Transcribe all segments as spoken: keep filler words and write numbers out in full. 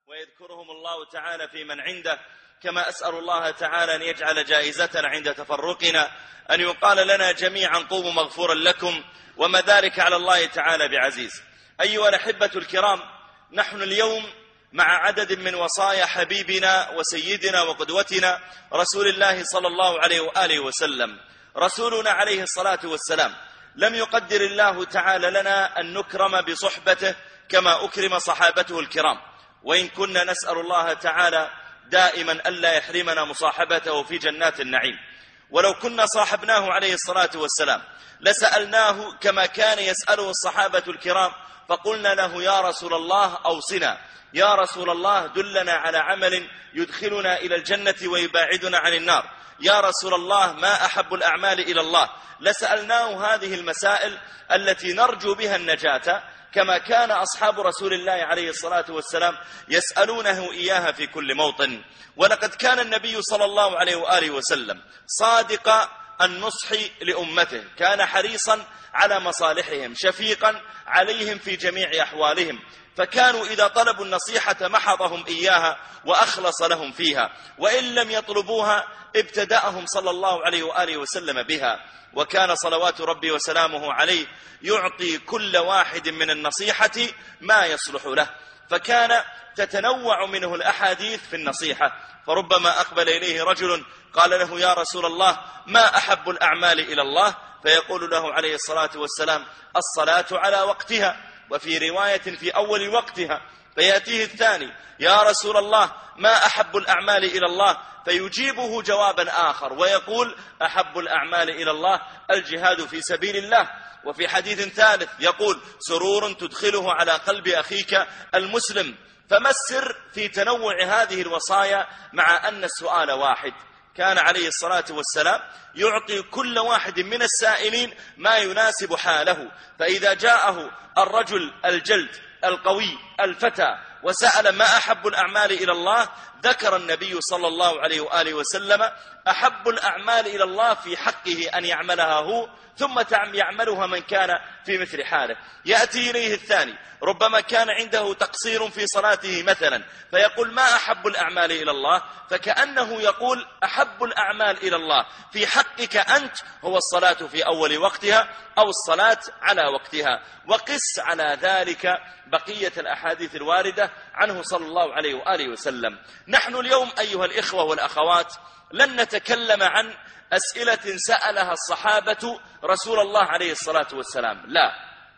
ويذكرهم الله تعالى في من عنده، كما أسأل الله تعالى أن يجعل جائزتنا عند تفرقنا أن يقال لنا جميعا قوموا مغفورا لكم، وما ذلك على الله تعالى بعزيز. أيها الأحبة الكرام، نحن اليوم مع عدد من وصايا حبيبنا وسيدنا وقدوتنا رسول الله صلى الله عليه وآله وسلم. رسولنا عليه الصلاة والسلام لم يقدر الله تعالى لنا أن نكرم بصحبته كما أكرم صحابته الكرام، وإن كنا نسأل الله تعالى دائما ألا يحرمنا مصاحبته في جنات النعيم. ولو كنا صاحبناه عليه الصلاة والسلام لسألناه كما كان يسأله الصحابة الكرام، فقلنا له يا رسول الله أوصنا، يا رسول الله دلنا على عمل يدخلنا إلى الجنة ويباعدنا عن النار، يا رسول الله ما أحب الأعمال إلى الله. لسألناه هذه المسائل التي نرجو بها النجاة كما كان أصحاب رسول الله عليه الصلاة والسلام يسألونه إياها في كل موطن. ولقد كان النبي صلى الله عليه وآله وسلم صادق النصح لأمته، كان حريصا على مصالحهم، شفيقا عليهم في جميع أحوالهم، فكانوا إذا طلبوا النصيحة محضهم إياها وأخلص لهم فيها، وإن لم يطلبوها ابتدأهم صلى الله عليه وآله وسلم بها. وكان صلوات ربي وسلامه عليه يعطي كل واحد من النصيحة ما يصلح له، فكان تتنوع منه الأحاديث في النصيحة. فربما أقبل إليه رجل قال له يا رسول الله ما أحب الأعمال إلى الله، فيقول له عليه الصلاة والسلام الصلاة على وقتها، وفي رواية في أول وقتها. فيأتيه الثاني يا رسول الله ما أحب الأعمال إلى الله، فيجيبه جوابا آخر ويقول أحب الأعمال إلى الله الجهاد في سبيل الله. وفي حديث ثالث يقول سرور تدخله على قلب أخيك المسلم. فما السر في تنوع هذه الوصايا مع أن السؤال واحد؟ كان عليه الصلاة والسلام يعطي كل واحد من السائلين ما يناسب حاله. فإذا جاءه الرجل الجلد القوي الفتى وسأل ما أحب الأعمال إلى الله، ذكر النبي صلى الله عليه وآله وسلم أحب الأعمال إلى الله في حقه أن يعملها هو، ثم يعملها من كان في مثل حاله. يأتي إليه الثاني ربما كان عنده تقصير في صلاته مثلا، فيقول ما أحب الأعمال إلى الله، فكأنه يقول أحب الأعمال إلى الله في حقك أنت هو الصلاة في أول وقتها أو الصلاة على وقتها. وقس على ذلك بقية الأحاديث الواردة عنه صلى الله عليه وآله وسلم. نحن اليوم أيها الإخوة والأخوات لن نتكلم عن أسئلة سألها الصحابة رسول الله عليه الصلاة والسلام، لا،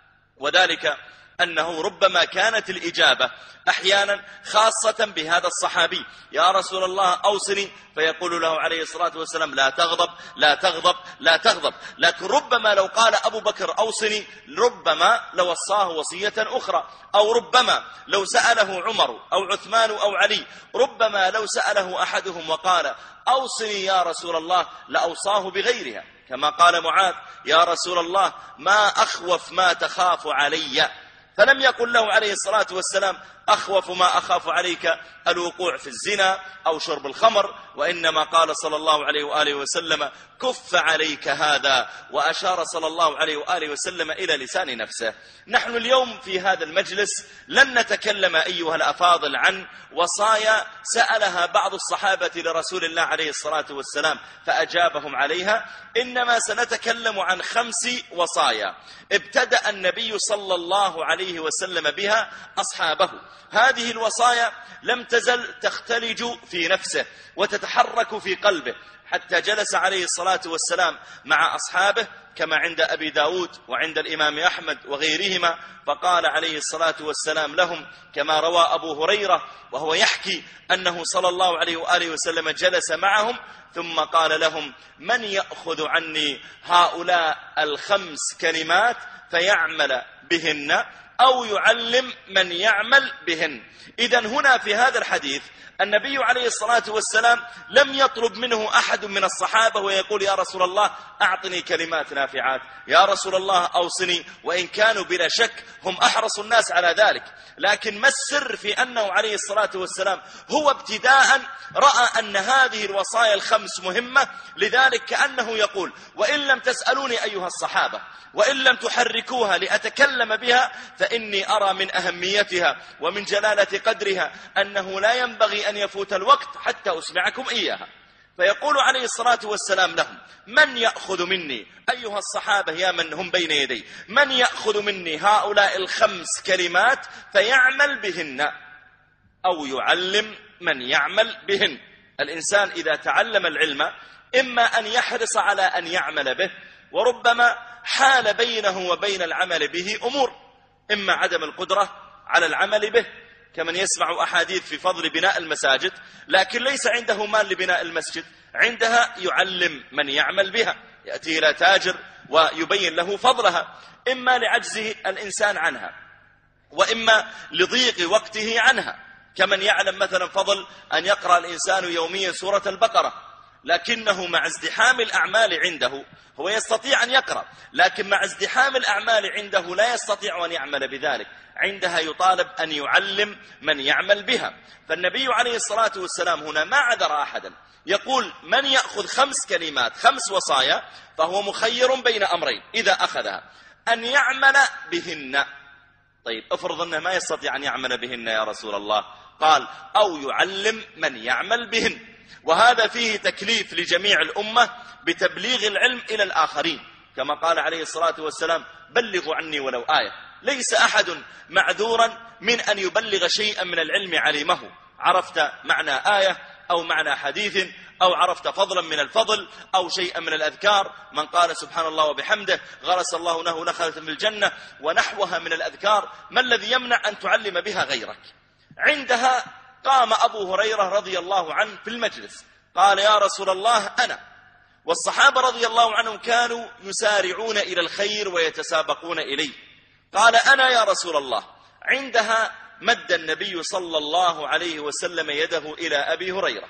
وذلك أنه ربما كانت الإجابة أحيانا خاصة بهذا الصحابي، يا رسول الله أوصني، فيقول له عليه الصلاة والسلام لا تغضب لا تغضب لا تغضب. لكن ربما لو قال أبو بكر أوصني ربما لو وصاه وصية أخرى، أو ربما لو سأله عمر أو عثمان أو علي، ربما لو سأله أحدهم وقال أوصني يا رسول الله لأوصاه بغيرها، كما قال معاذ يا رسول الله ما أخوف ما تخاف علي، فلم يقل له عليه الصلاة والسلام أخوف ما أخاف عليك الوقوع في الزنا أو شرب الخمر، وإنما قال صلى الله عليه وآله وسلم كف عليك هذا، وأشار صلى الله عليه وآله وسلم إلى لسان نفسه. نحن اليوم في هذا المجلس لن نتكلم أيها الأفاضل عن وصايا سألها بعض الصحابة لرسول الله عليه الصلاة والسلام فأجابهم عليها، إنما سنتكلم عن خمس وصايا ابتدأ النبي صلى الله عليه وسلم بها أصحابه. هذه الوصايا لم تزل تختلج في نفسه وتتحرك في قلبه، حتى جلس عليه الصلاة والسلام مع أصحابه كما عند أبي داود وعند الإمام أحمد وغيرهما، فقال عليه الصلاة والسلام لهم كما روى أبو هريرة وهو يحكي أنه صلى الله عليه وآله وسلم جلس معهم ثم قال لهم من يأخذ عني هؤلاء الخمس كلمات فيعمل بهن أو يعلم من يعمل بهن. إذن هنا في هذا الحديث النبي عليه الصلاة والسلام لم يطلب منه أحد أحد من الصحابة ويقول يا رسول الله أعطني كلمات نافعات، يا رسول الله أوصني، وإن كانوا بلا شك هم أحرص الناس على ذلك. لكن ما السر في أنه عليه الصلاة والسلام هو ابتداء رأى أن هذه الوصايا الخمس مهمة، لذلك كأنه يقول وإن لم تسألوني أيها الصحابة، وإن لم تحركوها لأتكلم بها، فإني أرى من أهميتها ومن جلالة قدرها أنه لا ينبغي أن يفوت الوقت حتى أسمعكم إياها. فيقول عليه الصلاة والسلام لهم من يأخذ مني أيها الصحابة يا من هم بين يدي، من يأخذ مني هؤلاء الخمس كلمات فيعمل بهن أو يعلم من يعمل بهن. الإنسان إذا تعلم العلم إما أن يحرص على أن يعمل به، وربما حال بينه وبين العمل به أمور، إما عدم القدرة على العمل به، كمن يسمع أحاديث في فضل بناء المساجد لكن ليس عنده مال لبناء المسجد، عندها يعلم من يعمل بها، يأتي إلى تاجر ويبين له فضلها، إما لعجزه الإنسان عنها، وإما لضيق وقته عنها، كمن يعلم مثلا فضل أن يقرأ الإنسان يوميا سورة البقرة، لكنه مع ازدحام الأعمال عنده هو يستطيع أن يقرأ، لكن مع ازدحام الأعمال عنده لا يستطيع أن يعمل بذلك، عندها يطالب أن يعلم من يعمل بها. فالنبي عليه الصلاة والسلام هنا ما عذر أحدا، يقول من يأخذ خمس كلمات خمس وصايا فهو مخير بين أمرين إذا أخذها، أن يعمل بهن. طيب افرض أنه ما يستطيع أن يعمل بهن يا رسول الله، قال أو يعلم من يعمل بهن، وهذا فيه تكليف لجميع الأمة بتبليغ العلم إلى الآخرين، كما قال عليه الصلاة والسلام بلغوا عني ولو آية. ليس أحد معذورا من أن يبلغ شيئا من العلم علمه، عرفت معنى آية أو معنى حديث أو عرفت فضلا من الفضل أو شيئا من الأذكار، من قال سبحان الله وبحمده غرس الله له نخلة في الجنة ونحوها من الأذكار، ما الذي يمنع أن تعلم بها غيرك؟ عندها قام أبو هريرة رضي الله عنه في المجلس قال يا رسول الله أنا، والصحابة رضي الله عنهم كانوا يسارعون إلى الخير ويتسابقون إليه، قال أنا يا رسول الله. عندها مد النبي صلى الله عليه وسلم يده إلى أبي هريرة،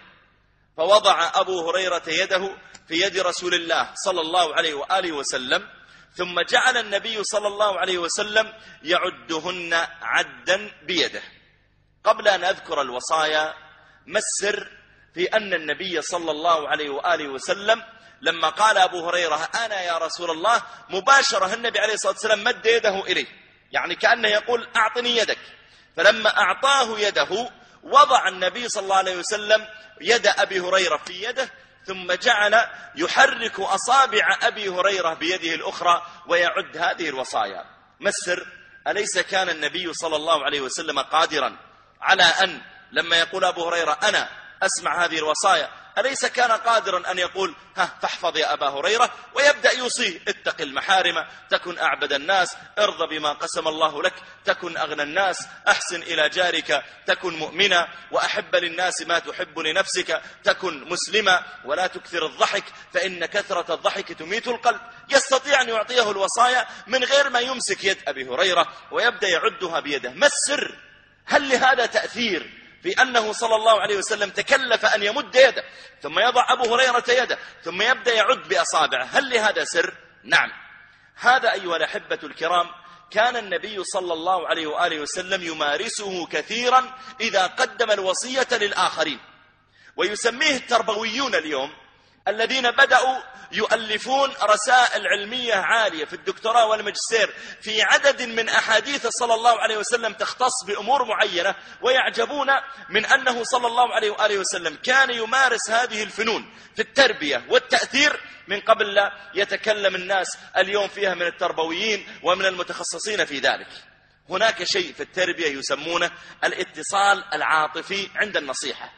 فوضع أبو هريرة يده في يد رسول الله صلى الله عليه وآله وسلم، ثم جعل النبي صلى الله عليه وسلم يعدهن عدا بيده. قبل أن أذكر الوصايا، ما السر في أن النبي صلى الله عليه وآله وسلم لما قال أبو هريرة أنا يا رسول الله، مباشرة النبي عليه الصلاة والسلام مد يده إليه، يعني كأنه يقول أعطني يدك، فلما أعطاه يده وضع النبي صلى الله عليه وسلم يد أبي هريرة في يده، ثم جعل يحرك أصابع أبي هريرة بيده الأخرى ويعد هذه الوصايا. ما السر؟ أليس كان النبي صلى الله عليه وسلم قادرا على أن لما يقول أبو هريرة أنا أسمع هذه الوصايا، أليس كان قادرا أن يقول ها فاحفظ يا أبا هريرة، ويبدأ يوصيه اتق المحارم تكن أعبد الناس، ارض بما قسم الله لك تكن أغنى الناس، أحسن إلى جارك تكن مؤمنا، وأحب للناس ما تحب لنفسك تكن مسلما، ولا تكثر الضحك فإن كثرة الضحك تميت القلب. يستطيع أن يعطيه الوصايا من غير ما يمسك يد أبي هريرة ويبدأ يعدها بيده. ما السر؟ هل لهذا تأثير في أنه صلى الله عليه وسلم تكلف أن يمد يده ثم يضع أبو هريرة يده ثم يبدأ يعد بأصابعه؟ هل لهذا سر؟ نعم. هذا أيها الأحبة الكرام كان النبي صلى الله عليه وآله وسلم يمارسه كثيرا إذا قدم الوصية للآخرين، ويسميه التربويون اليوم الذين بدأوا يؤلفون رسائل علمية عالية في الدكتوراه والماجستير في عدد من أحاديث صلى الله عليه وسلم تختص بأمور معينة، ويعجبون من أنه صلى الله عليه وآله وسلم كان يمارس هذه الفنون في التربية والتأثير من قبل لا يتكلم الناس اليوم فيها من التربويين ومن المتخصصين في ذلك. هناك شيء في التربية يسمونه الاتصال العاطفي عند النصيحة.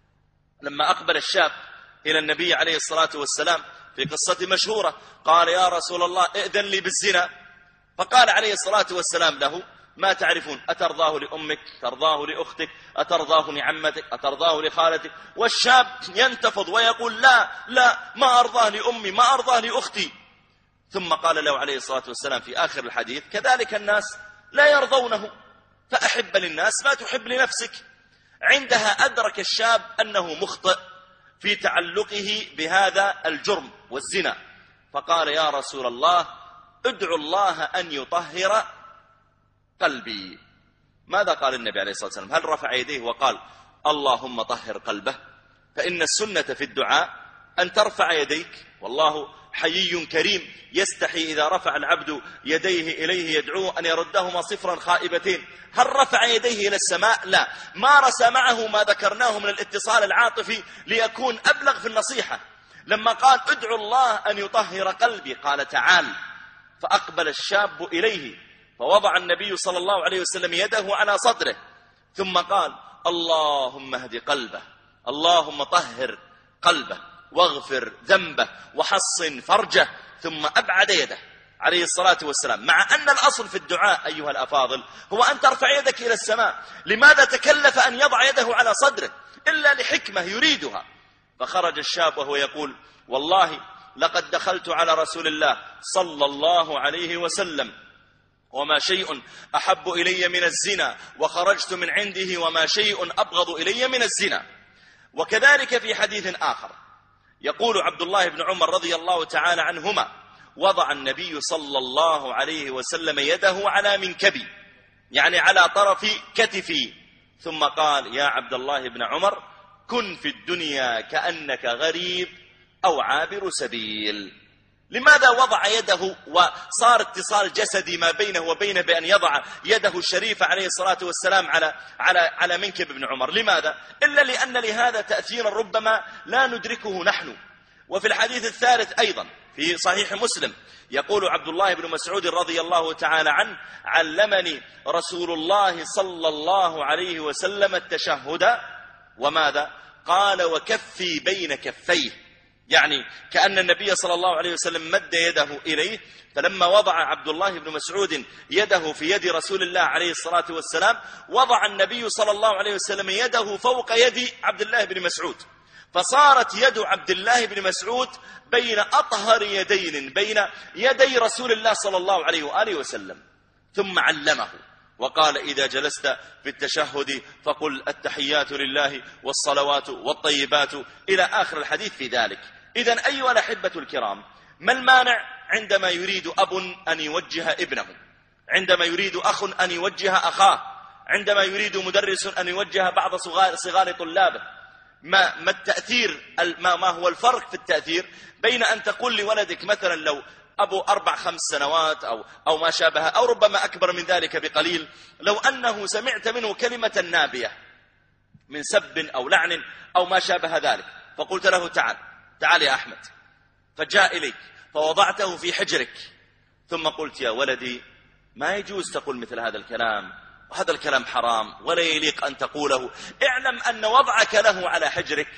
لما أقبل الشاب إلى النبي عليه الصلاة والسلام في قصة مشهورة قال يا رسول الله ائذن لي بالزنا، فقال عليه الصلاة والسلام له ما تعرفون، أترضاه لأمك، ترضاه لأختك، أترضاه لعمتك، أترضاه لخالتك؟ والشاب ينتفض ويقول لا لا ما أرضاه لأمي، ما أرضاه لأختي. ثم قال له عليه الصلاة والسلام في آخر الحديث كذلك الناس لا يرضونه، فأحب للناس ما تحب لنفسك. عندها أدرك الشاب أنه مخطئ، في تعلقه بهذا الجرم والزنا، فقال يا رسول الله ادعو الله أن يطهر قلبي. ماذا قال النبي عليه الصلاة والسلام؟ هل رفع يديه وقال اللهم طهر قلبه؟ فإن السنة في الدعاء أن ترفع يديك، والله حيي كريم يستحي إذا رفع العبد يديه إليه يدعوه أن يردهما صفرا خائبتين. هل رفع يديه إلى السماء؟ لا. مارس معه ما ذكرناه من الاتصال العاطفي ليكون أبلغ في النصيحة. لما قال ادعو الله أن يطهر قلبي قال تعال، فأقبل الشاب إليه فوضع النبي صلى الله عليه وسلم يده على صدره ثم قال اللهم اهد قلبه، اللهم طهر قلبه واغفر ذنبه وحصن فرجه، ثم أبعد يده عليه الصلاة والسلام. مع أن الأصل في الدعاء أيها الأفاضل هو أن ترفع يدك إلى السماء، لماذا تكلف أن يضع يده على صدره؟ إلا لحكمة يريدها. فخرج الشاب وهو يقول والله لقد دخلت على رسول الله صلى الله عليه وسلم وما شيء أحب إلي من الزنا، وخرجت من عنده وما شيء أبغض إلي من الزنا. وكذلك في حديث آخر يقول عبد الله بن عمر رضي الله تعالى عنهما وضع النبي صلى الله عليه وسلم يده على منكبي، يعني على طرف كتفي، ثم قال يا عبد الله بن عمر كن في الدنيا كأنك غريب أو عابر سبيل. لماذا وضع يده وصار اتصال جسدي ما بينه وبينه بأن يضع يده الشريفة عليه الصلاة والسلام على على على منكب ابن عمر؟ لماذا؟ إلا لأن لهذا تأثيرا ربما لا ندركه نحن. وفي الحديث الثالث أيضا في صحيح مسلم يقول عبد الله بن مسعود رضي الله تعالى عنه علمني رسول الله صلى الله عليه وسلم التشهد وماذا؟ قال وكفي بين كفيه، يعني كأن النبي صلى الله عليه وسلم مد يده إليه، فلما وضع عبد الله بن مسعود يده في يد رسول الله عليه الصلاة والسلام وضع النبي صلى الله عليه وسلم يده فوق يد عبد الله بن مسعود، فصارت يد عبد الله بن مسعود بين أطهر يدين بين يدي رسول الله صلى الله عليه وآله وسلم. ثم علمه وقال إذا جلست في التشهد فقل التحيات لله والصلوات والطيبات إلى آخر الحديث في ذلك. إذن أيها الأحبة الكرام، ما المانع عندما يريد أب أن يوجه ابنه، عندما يريد أخ أن يوجه أخاه، عندما يريد مدرس أن يوجه بعض صغار, صغار طلابه؟ ما, ما التأثير ما, ما هو الفرق في التأثير بين أن تقول لولدك مثلا لو أبو أربع خمس سنوات أو, أو ما شابه أو ربما أكبر من ذلك بقليل، لو أنه سمعت منه كلمة نابية من سب أو لعن أو ما شابه ذلك فقلت له تعال تعال يا أحمد، فجاء إليك فوضعته في حجرك ثم قلت يا ولدي ما يجوز تقول مثل هذا الكلام، وهذا الكلام حرام ولا يليق أن تقوله، اعلم أن وضعك له على حجرك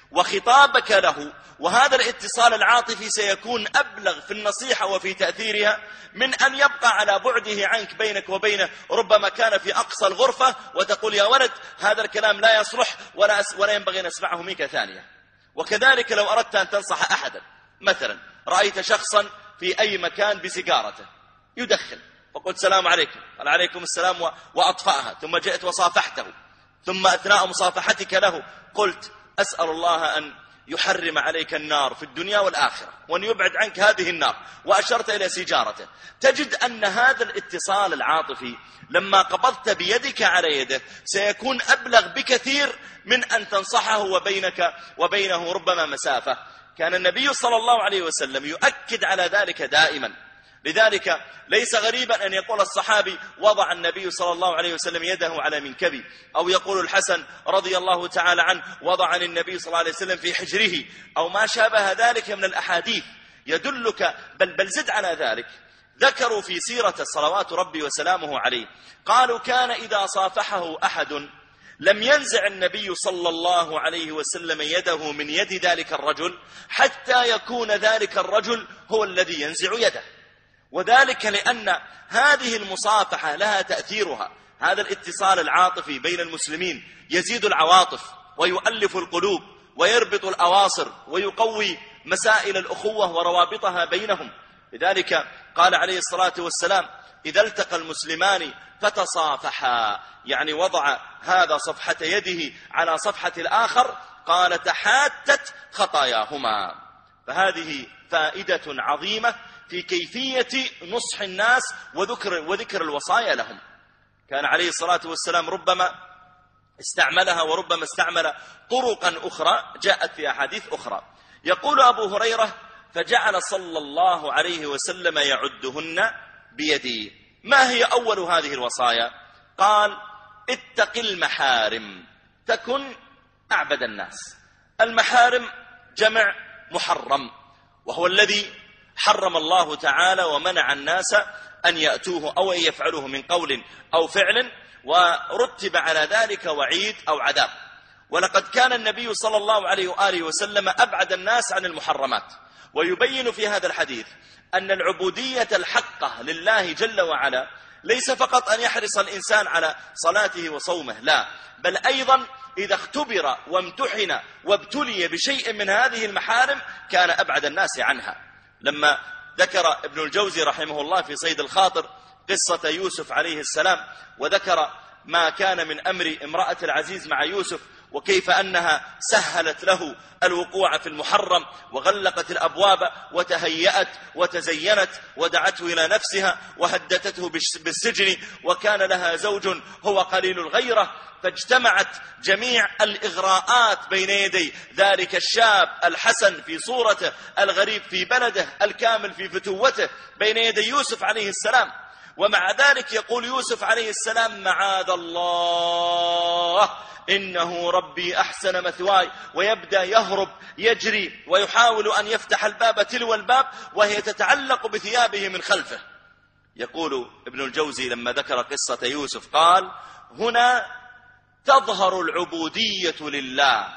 وخطابك له وهذا الاتصال العاطفي سيكون أبلغ في النصيحة وفي تأثيرها من أن يبقى على بعده عنك بينك وبينه، ربما كان في أقصى الغرفة وتقول يا ولد هذا الكلام لا يصلح ولا, ولا ينبغي أن نسمعه منك ثانية. وكذلك لو أردت أن تنصح أحدا، مثلا رأيت شخصا في أي مكان بسيجارته يدخن فقلت السلام عليكم، قال عليكم السلام وأطفأها، ثم جئت وصافحته، ثم أثناء مصافحتك له قلت أسأل الله أن يحرم عليك النار في الدنيا والآخرة وأن يبعد عنك هذه النار، وأشرت إلى سيجارته، تجد أن هذا الاتصال العاطفي لما قبضت بيدك على يده سيكون أبلغ بكثير من أن تنصحه وبينك وبينه ربما مسافة. كان النبي صلى الله عليه وسلم يؤكد على ذلك دائما، لذلك ليس غريبا أن يقول الصحابي وضع النبي صلى الله عليه وسلم يده على منكبي، أو يقول الحسن رضي الله تعالى عنه وضعني النبي صلى الله عليه وسلم في حجره، أو ما شابه ذلك من الأحاديث يدلك. بل, بل زد على ذلك، ذكروا في سيرة صلوات ربي وسلامه عليه قالوا كان إذا صافحه أحد لم ينزع النبي صلى الله عليه وسلم يده من يد ذلك الرجل حتى يكون ذلك الرجل هو الذي ينزع يده، وذلك لأن هذه المصافحة لها تأثيرها، هذا الاتصال العاطفي بين المسلمين يزيد العواطف ويؤلف القلوب ويربط الأواصر ويقوي مسائل الأخوة وروابطها بينهم. لذلك قال عليه الصلاة والسلام إذا التقى المسلمان فتصافحا، يعني وضع هذا صفحة يده على صفحة الآخر، قال تحاتت خطاياهما. فهذه فائدة عظيمة في كيفية نصح الناس وذكر, وذكر الوصايا لهم. كان عليه الصلاة والسلام ربما استعملها وربما استعمل طرقا أخرى جاءت في أحاديث أخرى. يقول أبو هريرة: فجعل صلى الله عليه وسلم يعدهن بيدي. ما هي أول هذه الوصايا؟ قال: اتق المحارم تكن أعبد الناس. المحارم جمع محرم، وهو الذي حرم الله تعالى ومنع الناس أن يأتوه أو أن يفعلوه من قول أو فعل، ورتب على ذلك وعيد أو عذاب. ولقد كان النبي صلى الله عليه وآله وسلم أبعد الناس عن المحرمات، ويبين في هذا الحديث أن العبودية الحقة لله جل وعلا ليس فقط أن يحرص الإنسان على صلاته وصومه، لا، بل أيضا إذا اختبر وامتحن وابتلي بشيء من هذه المحارم كان أبعد الناس عنها. لما ذكر ابن الجوزي رحمه الله في صيد الخاطر قصة يوسف عليه السلام، وذكر ما كان من أمر امرأة العزيز مع يوسف، وكيف أنها سهلت له الوقوع في المحرم وغلقت الأبواب وتهيأت وتزينت ودعته إلى نفسها وهددته بالسجن، وكان لها زوج هو قليل الغيرة، فاجتمعت جميع الإغراءات بين يدي ذلك الشاب الحسن في صورته، الغريب في بلده، الكامل في فتوته، بين يدي يوسف عليه السلام. ومع ذلك يقول يوسف عليه السلام: معاذ الله إنه ربي أحسن مثواي، ويبدأ يهرب يجري ويحاول أن يفتح الباب تلو الباب وهي تتعلق بثيابه من خلفه. يقول ابن الجوزي لما ذكر قصة يوسف قال: هنا تظهر العبودية لله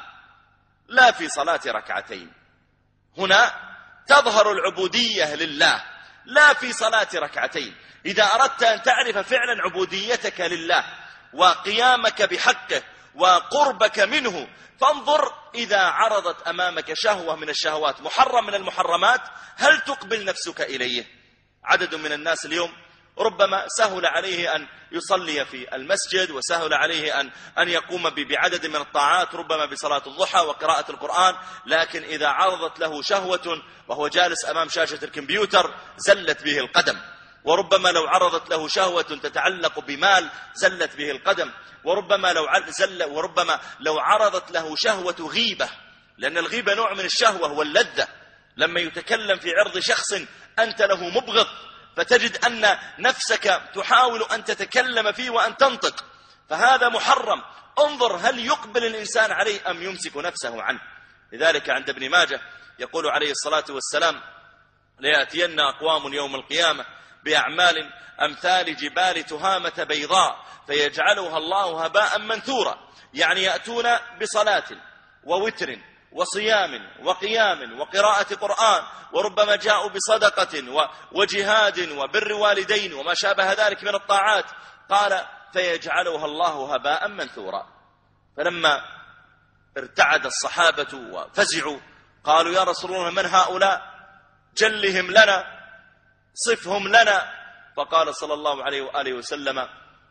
لا في صلاة ركعتين. هنا تظهر العبودية لله لا في صلاة ركعتين. إذا أردت أن تعرف فعلا عبوديتك لله وقيامك بحقه وقربك منه، فانظر إذا عرضت أمامك شهوة من الشهوات، محرم من المحرمات، هل تقبل نفسك إليه؟ عدد من الناس اليوم ربما سهل عليه أن يصلي في المسجد، وسهل عليه أن, أن يقوم بعدد من الطاعات، ربما بصلاة الضحى وقراءة القرآن، لكن إذا عرضت له شهوة وهو جالس أمام شاشة الكمبيوتر زلت به القدم. وربما لو عرضت له شهوة تتعلق بمال زلت به القدم. وربما لو زل وربما لو عرضت له شهوة غيبة، لأن الغيبة نوع من الشهوة واللذة، لما يتكلم في عرض شخص أنت له مبغض فتجد أن نفسك تحاول أن تتكلم فيه وأن تنطق، فهذا محرم. انظر هل يقبل الإنسان عليه أم يمسك نفسه عنه. لذلك عند ابن ماجه يقول عليه الصلاة والسلام: ليأتين أقوام يوم القيامة بأعمال أمثال جبال تهامة بيضاء فيجعلها الله هباء منثورا، يعني يأتون بصلاة ووتر وصيام وقيام وقراءة قرآن، وربما جاءوا بصدقة وجهاد وبر والدين وما شابه ذلك من الطاعات، قال فيجعلها الله هباء منثورا. فلما ارتعد الصحابة وفزعوا قالوا: يا رسول الله من هؤلاء؟ جلهم لنا، صفهم لنا. فقال صلى الله عليه وآله وسلم: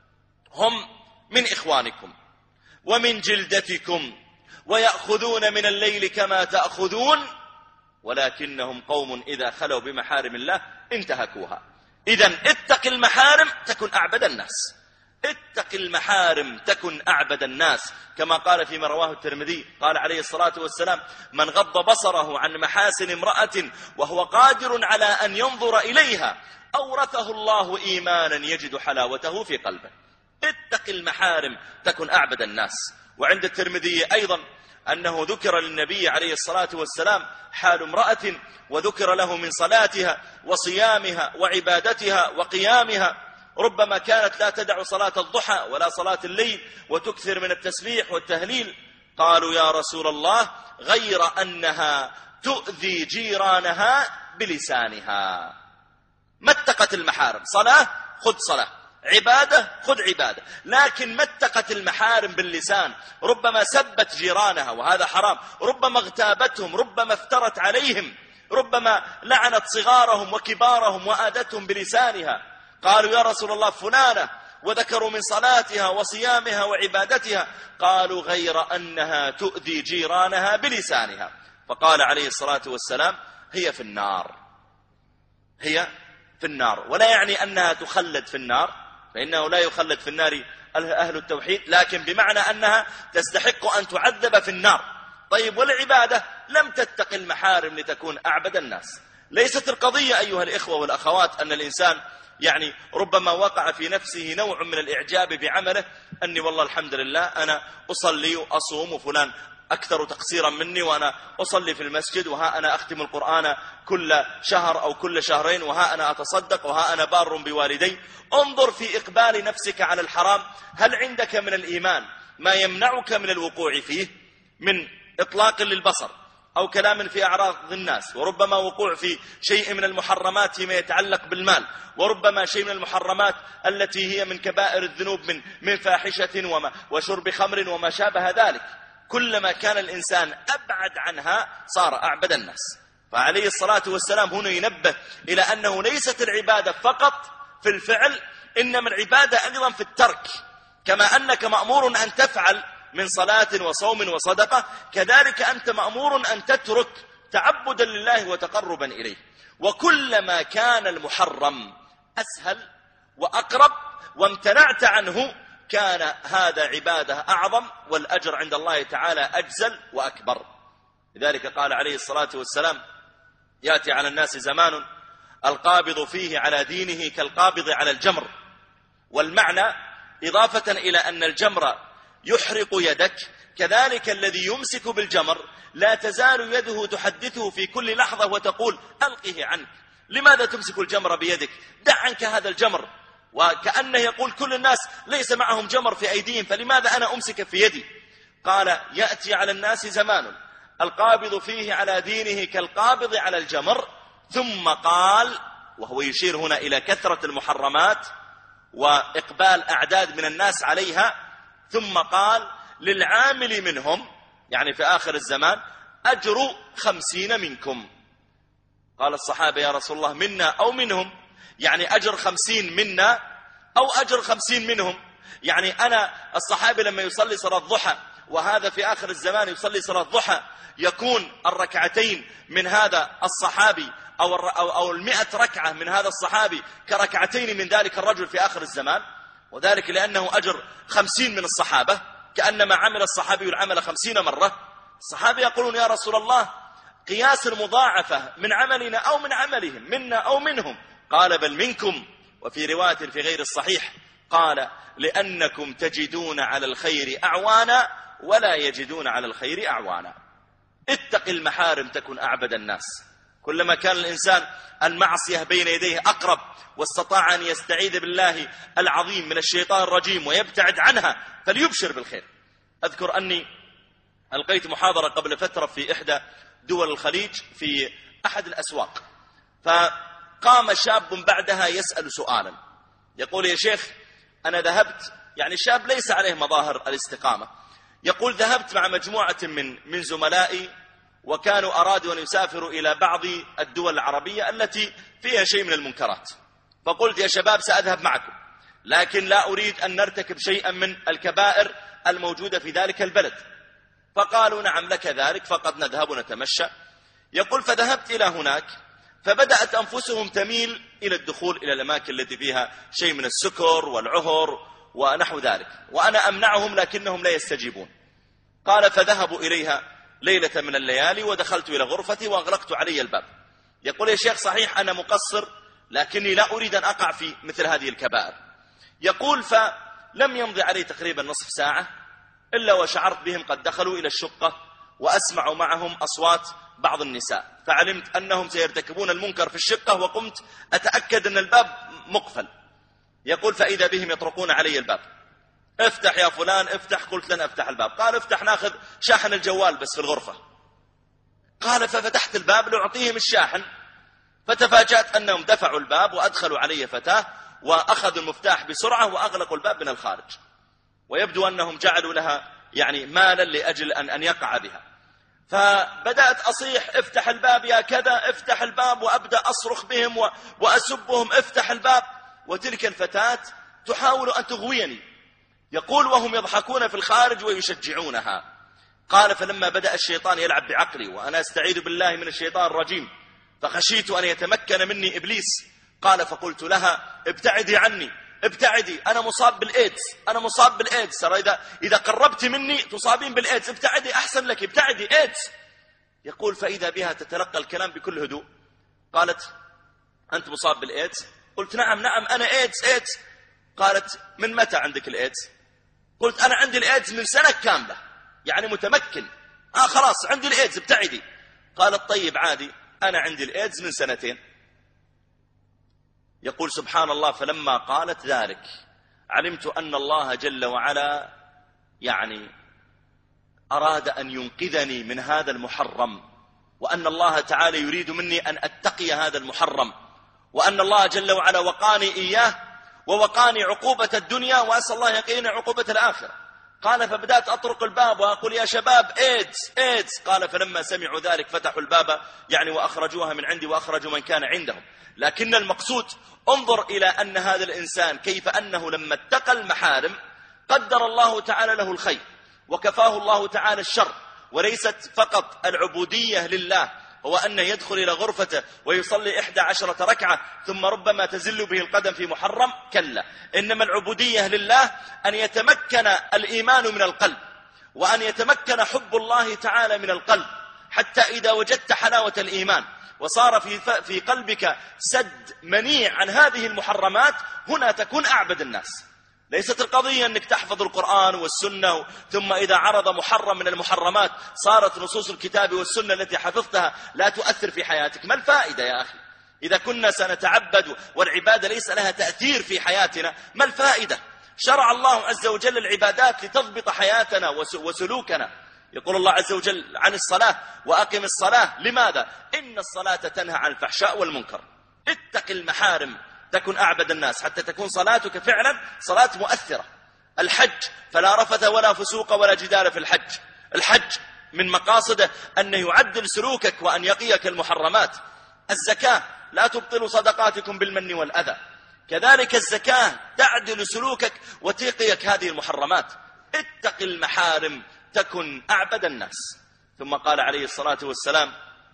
هم من إخوانكم ومن جلدتكم ويأخذون من الليل كما تأخذون، ولكنهم قوم إذا خلوا بمحارم الله انتهكوها. إذن اتق المحارم تكن أعبد الناس، اتق المحارم تكن أعبد الناس، كما قال فيما رواه الترمذي قال عليه الصلاة والسلام: من غض بصره عن محاسن امرأة وهو قادر على أن ينظر إليها أورثه الله إيمانا يجد حلاوته في قلبه. اتق المحارم تكن أعبد الناس. وعند الترمذي أيضا أنه ذكر للنبي عليه الصلاة والسلام حال امرأة، وذكر له من صلاتها وصيامها وعبادتها وقيامها، ربما كانت لا تدع صلاة الضحى ولا صلاة الليل وتكثر من التسبيح والتهليل. قالوا: يا رسول الله، غير أنها تؤذي جيرانها بلسانها. ما اتقت المحارم، صلاة خذ صلاة، عبادة خذ عبادة، لكن ما اتقت المحارم باللسان، ربما سبت جيرانها وهذا حرام، ربما اغتابتهم، ربما افترت عليهم، ربما لعنت صغارهم وكبارهم وآدتهم بلسانها. قالوا يا رسول الله فلانة، وذكروا من صلاتها وصيامها وعبادتها، قالوا غير أنها تؤذي جيرانها بلسانها. فقال عليه الصلاة والسلام هي في النار، هي في النار. ولا يعني أنها تخلد في النار، فإنه لا يخلد في النار أهل التوحيد، لكن بمعنى أنها تستحق أن تعذب في النار. طيب والعبادة لم تتق المحارم لتكون أعبد الناس. ليست القضية أيها الإخوة والأخوات أن الإنسان يعني ربما وقع في نفسه نوع من الإعجاب بعمله، أني والله الحمد لله أنا أصلي وأصوم وفلان أكثر تقصيرا مني وأنا أصلي في المسجد، وها أنا أختم القرآن كل شهر أو كل شهرين، وها أنا أتصدق، وها أنا بار بوالدي. انظر في إقبال نفسك على الحرام، هل عندك من الإيمان ما يمنعك من الوقوع فيه من إطلاق للبصر أو كلام في أعراض الناس، وربما وقوع في شيء من المحرمات فيما يتعلق بالمال، وربما شيء من المحرمات التي هي من كبائر الذنوب من من فاحشة وما وشرب خمر وما شابه ذلك. كلما كان الإنسان أبعد عنها صار أعبد الناس. فعليه الصلاة والسلام هنا ينبه إلى أنه ليست العبادة فقط في الفعل، إنما العبادة أيضا في الترك. كما أنك مأمور أن تفعل من صلاة وصوم وصدقة، كذلك أنت مأمور أن تترك تعبدا لله وتقربا إليه. وكلما كان المحرم أسهل وأقرب وامتنعت عنه كان هذا عبادة أعظم، والأجر عند الله تعالى أجزل وأكبر. لذلك قال عليه الصلاة والسلام يأتي على الناس زمان القابض فيه على دينه كالقابض على الجمر. والمعنى إضافة إلى أن الجمر يحرق يدك، كذلك الذي يمسك بالجمر لا تزال يده تحدثه في كل لحظة وتقول ألقه عنك، لماذا تمسك الجمر بيدك؟ دع عنك هذا الجمر. وكأنه يقول كل الناس ليس معهم جمر في أيديهم، فلماذا أنا أمسك في يدي؟ قال يأتي على الناس زمان القابض فيه على دينه كالقابض على الجمر. ثم قال، وهو يشير هنا إلى كثرة المحرمات وإقبال أعداد من الناس عليها، ثم قال للعامل منهم، يعني في آخر الزمان، أجر خمسين منكم. قال الصحابة يا رسول الله منا أو منهم؟ يعني أجر خمسين منا أو أجر خمسين منهم؟ يعني أنا الصحابي لما يصلي صلاة الضحى، وهذا في آخر الزمان يصلي صلاة الضحى، يكون الركعتين من هذا الصحابي أو أو أو المئة ركعة من هذا الصحابي كركعتين من ذلك الرجل في آخر الزمان. وذلك لأنه أجر خمسين من الصحابة، كأنما عمل الصحابي العمل خمسين مرة. الصحابة يقولون يا رسول الله قياس المضاعفة من عملنا أو من عملهم، منا أو منهم؟ قال بل منكم. وفي رواية في غير الصحيح قال لأنكم تجدون على الخير أعوانا ولا يجدون على الخير أعوانا. اتق المحارم تكن أعبد الناس. كلما كان الإنسان المعصية بين يديه أقرب، واستطاع أن يستعيذ بالله العظيم من الشيطان الرجيم ويبتعد عنها، فليبشر بالخير. أذكر أني ألقيت محاضرة قبل فترة في إحدى دول الخليج في أحد الأسواق، فقام شاب بعدها يسأل سؤالا، يقول يا شيخ أنا ذهبت، يعني الشاب ليس عليه مظاهر الاستقامة، يقول ذهبت مع مجموعة من من زملائي وكانوا أرادوا أن يسافروا إلى بعض الدول العربية التي فيها شيء من المنكرات، فقلت يا شباب سأذهب معكم، لكن لا أريد أن نرتكب شيئا من الكبائر الموجودة في ذلك البلد. فقالوا نعم لك ذلك، فقد نذهب ونتمشى. يقول فذهبت إلى هناك، فبدأت أنفسهم تميل إلى الدخول إلى الأماكن التي فيها شيء من السكر والعهر ونحو ذلك، وأنا أمنعهم لكنهم لا يستجيبون. قال فذهبوا إليها ليلة من الليالي، ودخلت إلى غرفتي وأغلقت علي الباب. يقول يا شيخ صحيح أنا مقصر، لكني لا أريد أن أقع في مثل هذه الكبائر. يقول فلم يمضي علي تقريبا نصف ساعة إلا وشعرت بهم قد دخلوا إلى الشقة، وأسمع معهم أصوات بعض النساء، فعلمت أنهم سيرتكبون المنكر في الشقة، وقمت أتأكد أن الباب مقفل. يقول فإذا بهم يطرقون علي الباب، افتح يا فلان افتح. قلت لن أفتح الباب. قال افتح ناخذ شاحن الجوال بس في الغرفة. قال ففتحت الباب لأعطيهم الشاحن، فتفاجأت أنهم دفعوا الباب وأدخلوا علي فتاة وأخذوا المفتاح بسرعة وأغلقوا الباب من الخارج، ويبدو أنهم جعلوا لها يعني مالا لأجل أن, أن يقع بها. فبدأت أصيح افتح الباب يا كذا افتح الباب، وأبدأ أصرخ بهم وأسبهم افتح الباب. وتلك الفتاة تحاول أن تغويني. يقول وهم يضحكون في الخارج ويشجعونها. قال فلما بدأ الشيطان يلعب بعقلي وأنا أستعيذ بالله من الشيطان الرجيم فخشيت أن يتمكن مني إبليس. قال فقلت لها ابتعدي عني، ابتعدي، أنا مصاب بالإيدز، أنا مصاب بالإيدز، ترى إذا, إذا قربت مني تصابين بالإيدز، ابتعدي أحسن لك، ابتعدي، إيدز. يقول فإذا بها تتلقى الكلام بكل هدوء. قالت أنت مصاب بالإيدز؟ قلت نعم نعم أنا إيدز إيدز. قالت من متى عندك الإيدز؟ قلت أنا عندي الإيدز من سنة كاملة، يعني متمكن، آه خلاص عندي الإيدز، ابتعدي. قالت طيب عادي، أنا عندي الإيدز من سنتين. يقول سبحان الله فلما قالت ذلك علمت أن الله جل وعلا يعني أراد أن ينقذني من هذا المحرم، وأن الله تعالى يريد مني أن أتقي هذا المحرم، وأن الله جل وعلا وقاني إياه ووقاني عقوبة الدنيا، وأسأل الله يقيني عقوبة الآخرة. قال فبدأت أطرق الباب وأقول يا شباب إيدز إيدز. قال فلما سمعوا ذلك فتحوا الباب يعني وأخرجوها من عندي وأخرجوا من كان عندهم. لكن المقصود انظر إلى أن هذا الإنسان كيف أنه لما اتقى المحارم قدر الله تعالى له الخير وكفاه الله تعالى الشر. وليست فقط العبودية لله هو أن يدخل إلى غرفته ويصلي إحدى عشرة ركعة ثم ربما تزل به القدم في محرم، كلا، إنما العبودية لله أن يتمكن الإيمان من القلب، وأن يتمكن حب الله تعالى من القلب، حتى إذا وجدت حلاوة الإيمان وصار في في قلبك سد منيع عن هذه المحرمات، هنا تكون أعبد الناس. ليست القضية أنك تحفظ القرآن والسنة ثم إذا عرض محرم من المحرمات صارت نصوص الكتاب والسنة التي حفظتها لا تؤثر في حياتك. ما الفائدة يا أخي؟ إذا كنا سنتعبد والعبادة ليس لها تأثير في حياتنا، ما الفائدة؟ شرع الله عز وجل العبادات لتضبط حياتنا وسلوكنا. يقول الله عز وجل عن الصلاة وأقم الصلاة، لماذا؟ إن الصلاة تنهى عن الفحشاء والمنكر. اتق المحارم تكن أعبد الناس حتى تكون صلاتك فعلا صلاة مؤثرة. الحج فلا رفث ولا فسوق ولا جدال في الحج. الحج من مقاصده أن يعدل سلوكك وأن يقيك المحرمات. الزكاة لا تبطل صدقاتكم بالمن والأذى، كذلك الزكاة تعدل سلوكك وتقيك هذه المحرمات. اتق المحارم تكن أعبد الناس. ثم قال عليه الصلاة والسلام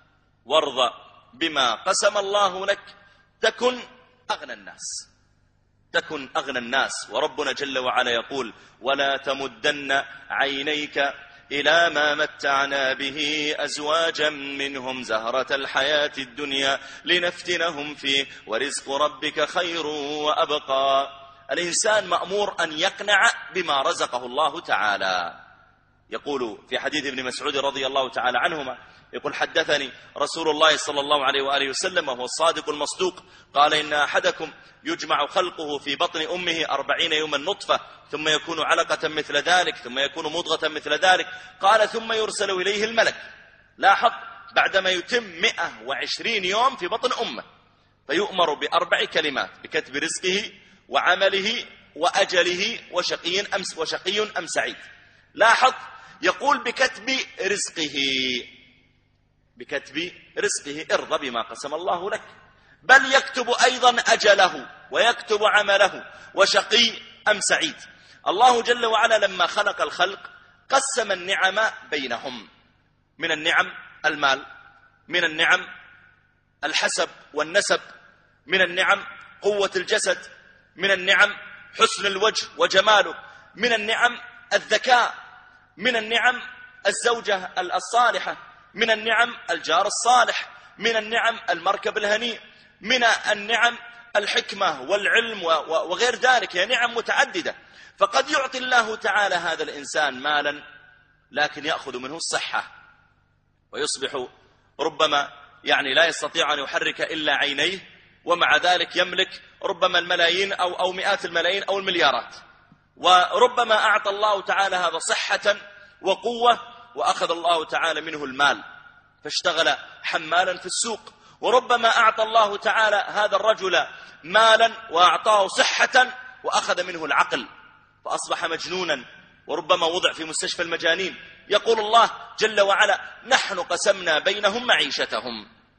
وارضى بما قسم الله لك تكن أغنى الناس، تكن أغنى الناس. وربنا جل وعلا يقول ولا تمدن عينيك إلى ما متعنا به أزواجا منهم زهرة الحياة الدنيا لنفتنهم فيه ورزق ربك خير وأبقى. الإنسان مأمور أن يقنع بما رزقه الله تعالى. يقول في حديث ابن مسعود رضي الله تعالى عنهما يقول حدثني رسول الله صلى الله عليه وآله وسلم وهو الصادق المصدوق قال إن أحدكم يجمع خلقه في بطن أمه أربعين يوما نطفة ثم يكون علقة مثل ذلك ثم يكون مضغة مثل ذلك. قال ثم يرسل إليه الملك، لاحظ، بعدما يتم مئة وعشرين يوم في بطن أمه، فيؤمر بأربع كلمات: بكتب رزقه وعمله وأجله وشقي أم وشقي أم سعيد. لاحظ، يقول بكتب رزقه، بكتب رزقه، ارضى بما قسم الله لك، بل يكتب أيضا أجله ويكتب عمله وشقي أم سعيد. الله جل وعلا لما خلق الخلق قسم النعم بينهم، من النعم المال، من النعم الحسب والنسب، من النعم قوة الجسد، من النعم حسن الوجه وجماله، من النعم الذكاء، من النعم الزوجة الصالحة، من النعم الجار الصالح، من النعم المركب الهنيء، من النعم الحكمة والعلم وغير ذلك. هي نعم متعددة. فقد يعطي الله تعالى هذا الإنسان مالا لكن يأخذ منه الصحة، ويصبح ربما يعني لا يستطيع أن يحرك إلا عينيه، ومع ذلك يملك ربما الملايين أو, أو مئات الملايين أو المليارات. وربما أعطى الله تعالى هذا صحة وقوة وأخذ الله تعالى منه المال فاشتغل حمالا في السوق. وربما أعطى الله تعالى هذا الرجل مالا وأعطاه صحة وأخذ منه العقل فأصبح مجنونا، وربما وضع في مستشفى المجانين. يقول الله جل وعلا نحن قسمنا بينهم معيشتهم في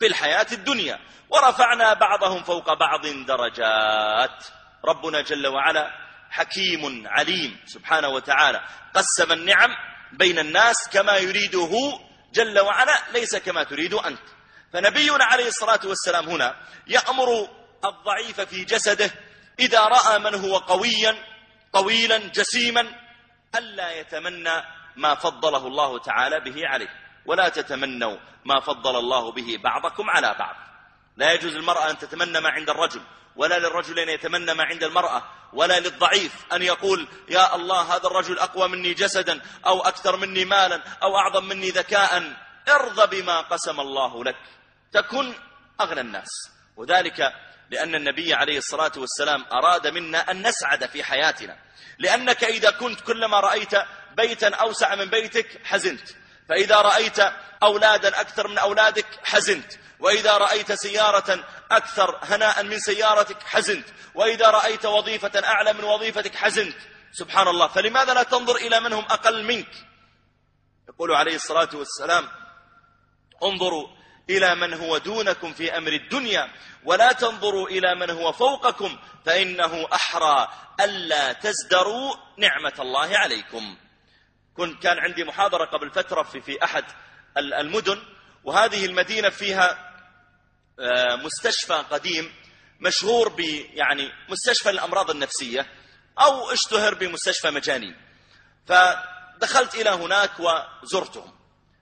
في الحياة الدنيا، ورفعنا بعضهم فوق بعض درجات. ربنا جل وعلا حكيم عليم سبحانه وتعالى، قسم النعم بين الناس كما يريده جل وعلا، ليس كما تريد أنت. فنبينا عليه الصلاة والسلام هنا يأمر الضعيف في جسده إذا رأى من هو قويا طويلا جسيما ألا يتمنى ما فضله الله تعالى به عليه، ولا تتمنوا ما فضل الله به بعضكم على بعض. لا يجوز للمرأة أن تتمنى ما عند الرجل، ولا للرجل أن يتمنى ما عند المرأة، ولا للضعيف أن يقول يا الله هذا الرجل أقوى مني جسدا أو أكثر مني مالا أو أعظم مني ذكاء. ارضى بما قسم الله لك تكن أغنى الناس. وذلك لأن النبي عليه الصلاة والسلام أراد منا أن نسعد في حياتنا، لأنك إذا كنت كلما رأيت بيتا أوسع من بيتك حزنت، فإذا رأيت أولادا أكثر من أولادك حزنت، وإذا رأيت سيارة أكثر هناء من سيارتك حزنت، وإذا رأيت وظيفة أعلى من وظيفتك حزنت. سبحان الله، فلماذا لا تنظر إلى من هم أقل منك؟ يقول عليه الصلاة والسلام انظروا إلى من هو دونكم في أمر الدنيا ولا تنظروا إلى من هو فوقكم فإنه أحرى ألا تزدروا نعمة الله عليكم. كنت كان عندي محاضرة قبل فترة في, في أحد المدن، وهذه المدينة فيها مستشفى قديم مشهور ب يعني مستشفى الأمراض النفسية، أو اشتهر بمستشفى مجانين. فدخلت إلى هناك وزرتهم،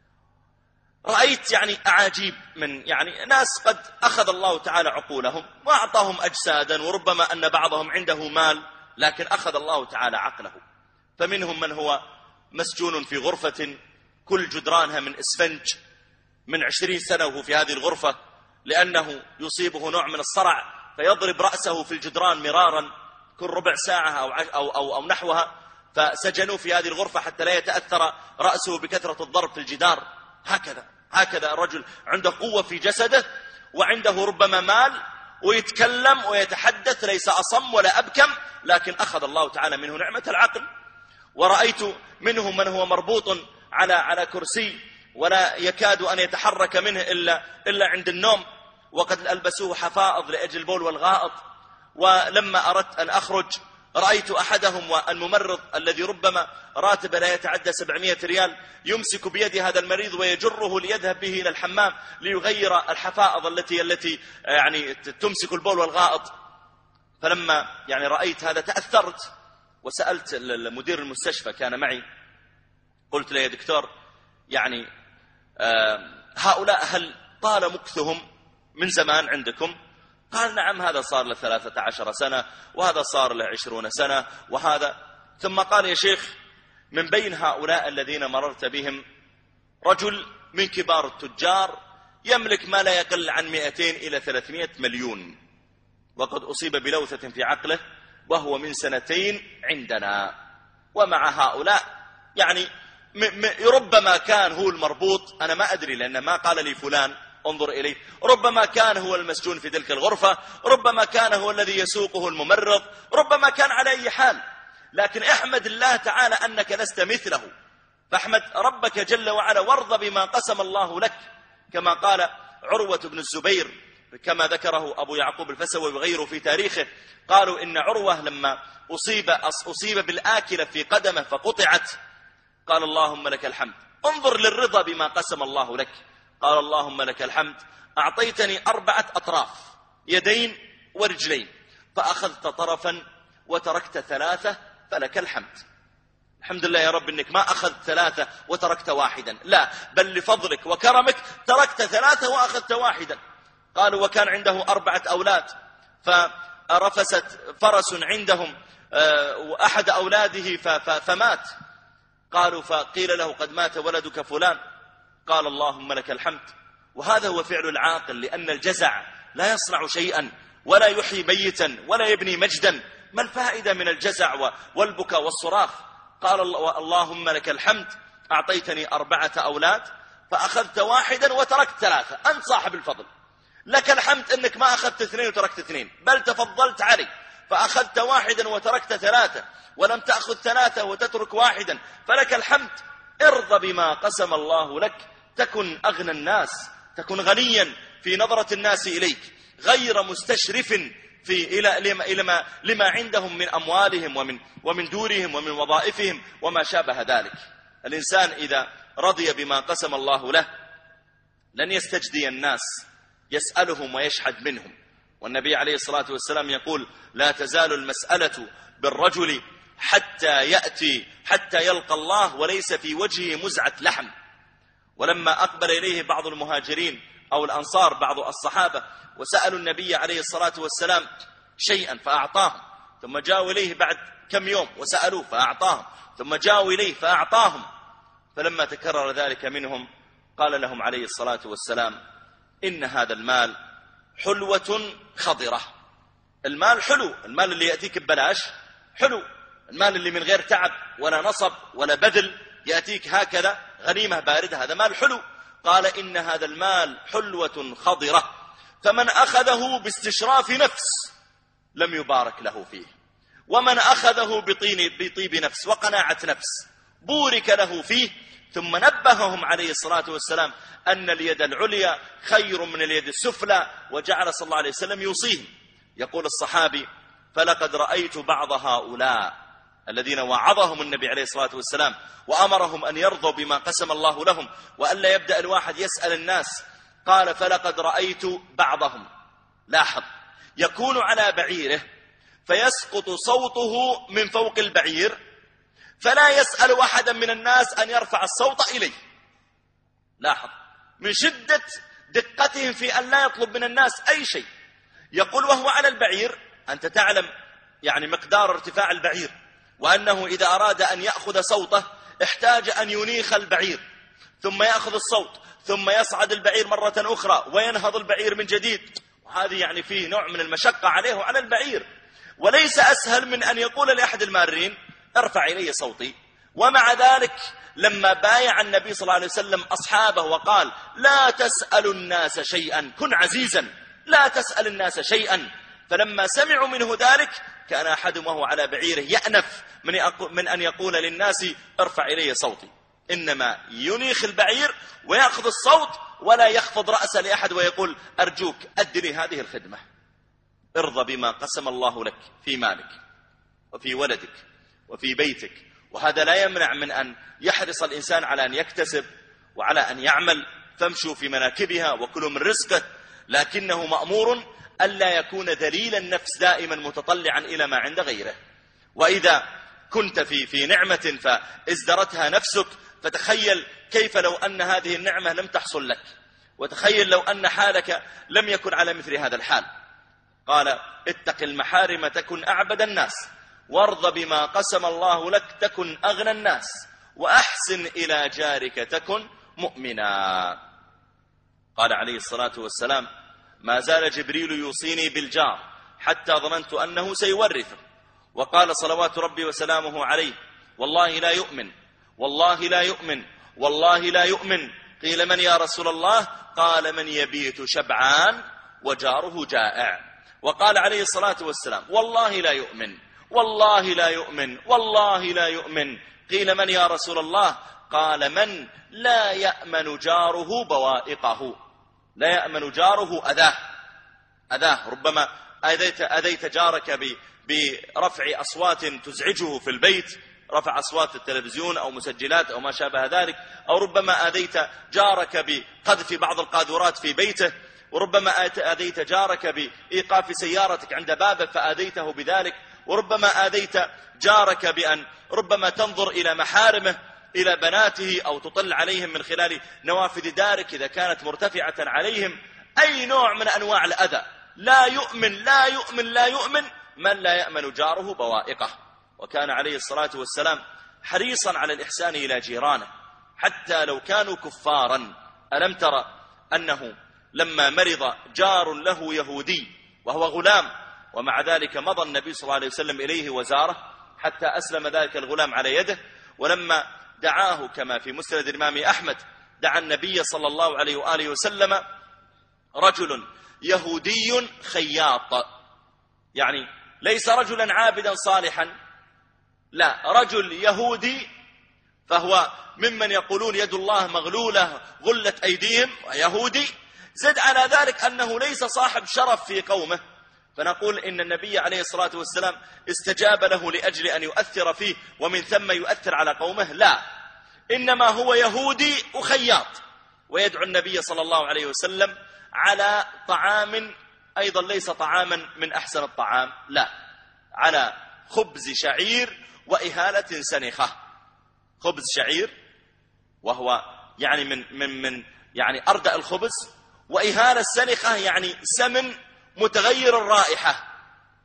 رأيت يعني أعاجيب من يعني ناس قد أخذ الله تعالى عقولهم وأعطاهم أجسادا، وربما أن بعضهم عنده مال لكن أخذ الله تعالى عقله. فمنهم من هو مسجون في غرفة كل جدرانها من إسفنج من عشرين سنة وهو في هذه الغرفة، لأنه يصيبه نوع من الصرع فيضرب رأسه في الجدران مرارا كل ربع ساعة أو, أو, أو, أو نحوها، فسجنوه في هذه الغرفة حتى لا يتأثر رأسه بكثرة الضرب في الجدار. هكذا هكذا الرجل عنده قوة في جسده وعنده ربما مال ويتكلم ويتحدث، ليس أصم ولا أبكم، لكن أخذ الله تعالى منه نعمة العقل. ورأيت منهم من هو مربوط على على كرسي ولا يكاد أن يتحرك منه إلا, إلا عند النوم، وقد ألبسوه حفائض لأجل البول والغائط. ولما أردت أن أخرج رأيت أحدهم والممرض الذي ربما راتبه لا يتعدى سبعمائة ريال يمسك بيد هذا المريض ويجره ليذهب به إلى الحمام ليغير الحفائض التي التي يعني تمسك البول والغائط. فلما يعني رأيت هذا تأثرت وسألت مدير المستشفى كان معي، قلت له يا دكتور يعني هؤلاء هل طال مكثهم من زمان عندكم؟ قال نعم، هذا صار له ثلاثة عشر سنة وهذا صار له عشرون سنة وهذا. ثم قال يا شيخ من بين هؤلاء الذين مررت بهم رجل من كبار التجار يملك ما لا يقل عن مئتين إلى ثلاثمائة مليون، وقد أصيب بلوثة في عقله وهو من سنتين عندنا. ومع هؤلاء يعني ربما كان هو المربوط، أنا ما أدري لأن ما قال لي فلان انظر إليه، ربما كان هو المسجون في تلك الغرفة، ربما كان هو الذي يسوقه الممرض، ربما كان على أي حال، لكن احمد الله تعالى أنك لست مثله. فاحمد ربك جل وعلا وارض بما قسم الله لك، كما قال عروة بن الزبير كما ذكره أبو يعقوب الفسوي وغيره في تاريخه، قالوا إن عروة لما أصيب, أصيب بالآكلة في قدمه فقطعت قال اللهم لك الحمد. انظر للرضا بما قسم الله لك، قال اللهم لك الحمد أعطيتني أربعة أطراف يدين ورجلين فأخذت طرفا وتركت ثلاثة فلك الحمد. الحمد لله يا رب إنك ما أخذت ثلاثة وتركت واحدا، لا بل لفضلك وكرمك تركت ثلاثة وأخذت واحدا. قالوا وكان عنده أربعة أولاد فرفست فرس عندهم وأحد أولاده فمات. قالوا فقيل له قد مات ولدك فلان، قال اللهم لك الحمد. وهذا هو فعل العاقل، لأن الجزع لا يصنع شيئا ولا يحيي ميتا ولا يبني مجدا. ما الفائدة من الجزع والبكاء والصراخ؟ قال اللهم لك الحمد أعطيتني أربعة أولاد فأخذت واحدا وتركت ثلاثة، أنت صاحب الفضل، لك الحمد أنك ما أخذت اثنين وتركت اثنين، بل تفضلت علي فأخذت واحدا وتركت ثلاثة، ولم تأخذ ثلاثة وتترك واحدا، فلك الحمد. ارضى بما قسم الله لك تكن أغنى الناس، تكن غنيا في نظرة الناس إليك، غير مستشرف في إلى لما, إلى ما لما عندهم من أموالهم ومن ومن دورهم ومن وظائفهم وما شابه ذلك. الإنسان إذا رضي بما قسم الله له لن يستجدي الناس يسألهم ويشحد منهم. والنبي عليه الصلاة والسلام يقول: لا تزال المسألة بالرجل حتى يأتي حتى يلقى الله وليس في وجهه مزعة لحم. ولما أقبل إليه بعض المهاجرين أو الأنصار بعض الصحابة وسألوا النبي عليه الصلاة والسلام شيئا فأعطاهم، ثم جاءوا إليه بعد كم يوم وسألوه فأعطاهم، ثم جاءوا إليه فأعطاهم، فلما تكرر ذلك منهم قال لهم عليه الصلاة والسلام: إن هذا المال حلوة خضرة. المال حلو، المال اللي يأتيك ببلاش حلو، المال اللي من غير تعب ولا نصب ولا بذل يأتيك هكذا غنيمة باردة، هذا مال حلو. قال: إن هذا المال حلوة خضرة، فمن أخذه باستشراف نفس لم يبارك له فيه، ومن أخذه بطين بطيب نفس وقناعة نفس بورك له فيه. ثم نبههم عليه الصلاة والسلام أن اليد العليا خير من اليد السفلى، وجعل صلى الله عليه وسلم يوصيهم. يقول الصحابي: فلقد رأيت بعض هؤلاء الذين وعظهم النبي عليه الصلاة والسلام وأمرهم أن يرضوا بما قسم الله لهم وألا يبدأ الواحد يسأل الناس، قال: فلقد رأيت بعضهم، لاحظ، يكون على بعيره فيسقط صوته من فوق البعير فلا يسأل أحدا من الناس أن يرفع الصوت إليه. لاحظ من شدة دقتهم في أن لا يطلب من الناس أي شيء. يقول وهو على البعير، أنت تعلم يعني مقدار ارتفاع البعير، وأنه إذا أراد أن يأخذ صوته احتاج أن ينيخ البعير ثم يأخذ الصوت ثم يصعد البعير مرة أخرى وينهض البعير من جديد، وهذه يعني فيه نوع من المشقة عليه وعلى البعير. وليس أسهل من أن يقول لأحد المارين: ارفع إلي صوتي. ومع ذلك لما بايع النبي صلى الله عليه وسلم أصحابه وقال: لا تسأل الناس شيئا، كن عزيزا، لا تسأل الناس شيئا، فلما سمعوا منه ذلك كان أحدهم وهو على بعيره يأنف من أن يقول للناس: ارفع إلي صوتي. إنما ينيخ البعير ويأخذ الصوت ولا يخفض رأسه لأحد ويقول: أرجوك أدني هذه الخدمة. ارضى بما قسم الله لك في مالك وفي ولدك وفي بيتك. وهذا لا يمنع من أن يحرص الإنسان على أن يكتسب وعلى أن يعمل، فامشوا في مناكبها وكلوا من رزقه، لكنه مأمور ألا يكون ذليل النفس دائما متطلعا إلى ما عند غيره. وإذا كنت في في نعمة فازدرتها نفسك، فتخيل كيف لو أن هذه النعمة لم تحصل لك، وتخيل لو أن حالك لم يكن على مثل هذا الحال. قال: اتق المحارم تكن أعبد الناس، وارض بما قسم الله لك تكن أغنى الناس، وأحسن إلى جارك تكن مؤمنا. قال عليه الصلاة والسلام: ما زال جبريل يوصيني بالجار حتى ظننت أنه سيورثه. وقال صلوات ربي وسلامه عليه: والله لا يؤمن، والله لا يؤمن، والله لا يؤمن. قيل: من يا رسول الله؟ قال: من يبيت شبعان وجاره جائع. وقال عليه الصلاة والسلام: والله لا يؤمن، والله لا يؤمن، والله لا يؤمن. قيل: من يا رسول الله؟ قال: من لا يأمن جاره بوائقه، لا يأمن جاره أذاه أذاه ربما أذيت, أذيت جارك برفع أصوات تزعجه في البيت، رفع أصوات التلفزيون أو مسجلات أو ما شابه ذلك، أو ربما أذيت جارك بقذف بعض القاذورات في بيته، وربما أذيت جارك بإيقاف سيارتك عند بابه فأذيته بذلك، وربما آذيت جارك بأن ربما تنظر إلى محارمه، إلى بناته، أو تطل عليهم من خلال نوافذ دارك إذا كانت مرتفعة عليهم. أي نوع من أنواع الأذى. لا يؤمن لا يؤمن لا يؤمن من لا يأمن جاره بوائقه. وكان عليه الصلاة والسلام حريصا على الإحسان إلى جيرانه حتى لو كانوا كفارا. ألم ترى أنه لما مرض جار له يهودي وهو غلام، ومع ذلك مضى النبي صلى الله عليه وسلم إليه وزاره حتى أسلم ذلك الغلام على يده. ولما دعاه كما في مسند الإمام أحمد، دعا النبي صلى الله عليه وآله وسلم رجل يهودي خياط، يعني ليس رجلا عابدا صالحا، لا، رجل يهودي، فهو ممن يقولون يد الله مغلولة غلت أيديهم، ويهودي زد على ذلك أنه ليس صاحب شرف في قومه، فنقول إن النبي عليه الصلاة والسلام استجاب له لأجل أن يؤثر فيه ومن ثم يؤثر على قومه، لا، إنما هو يهودي وخياط، ويدعو النبي صلى الله عليه وسلم على طعام أيضا ليس طعاما من أحسن الطعام، لا، على خبز شعير وإهالة سنخة. خبز شعير وهو يعني من من من يعني أردأ الخبز، وإهالة السنخة يعني سمن متغير الرائحة،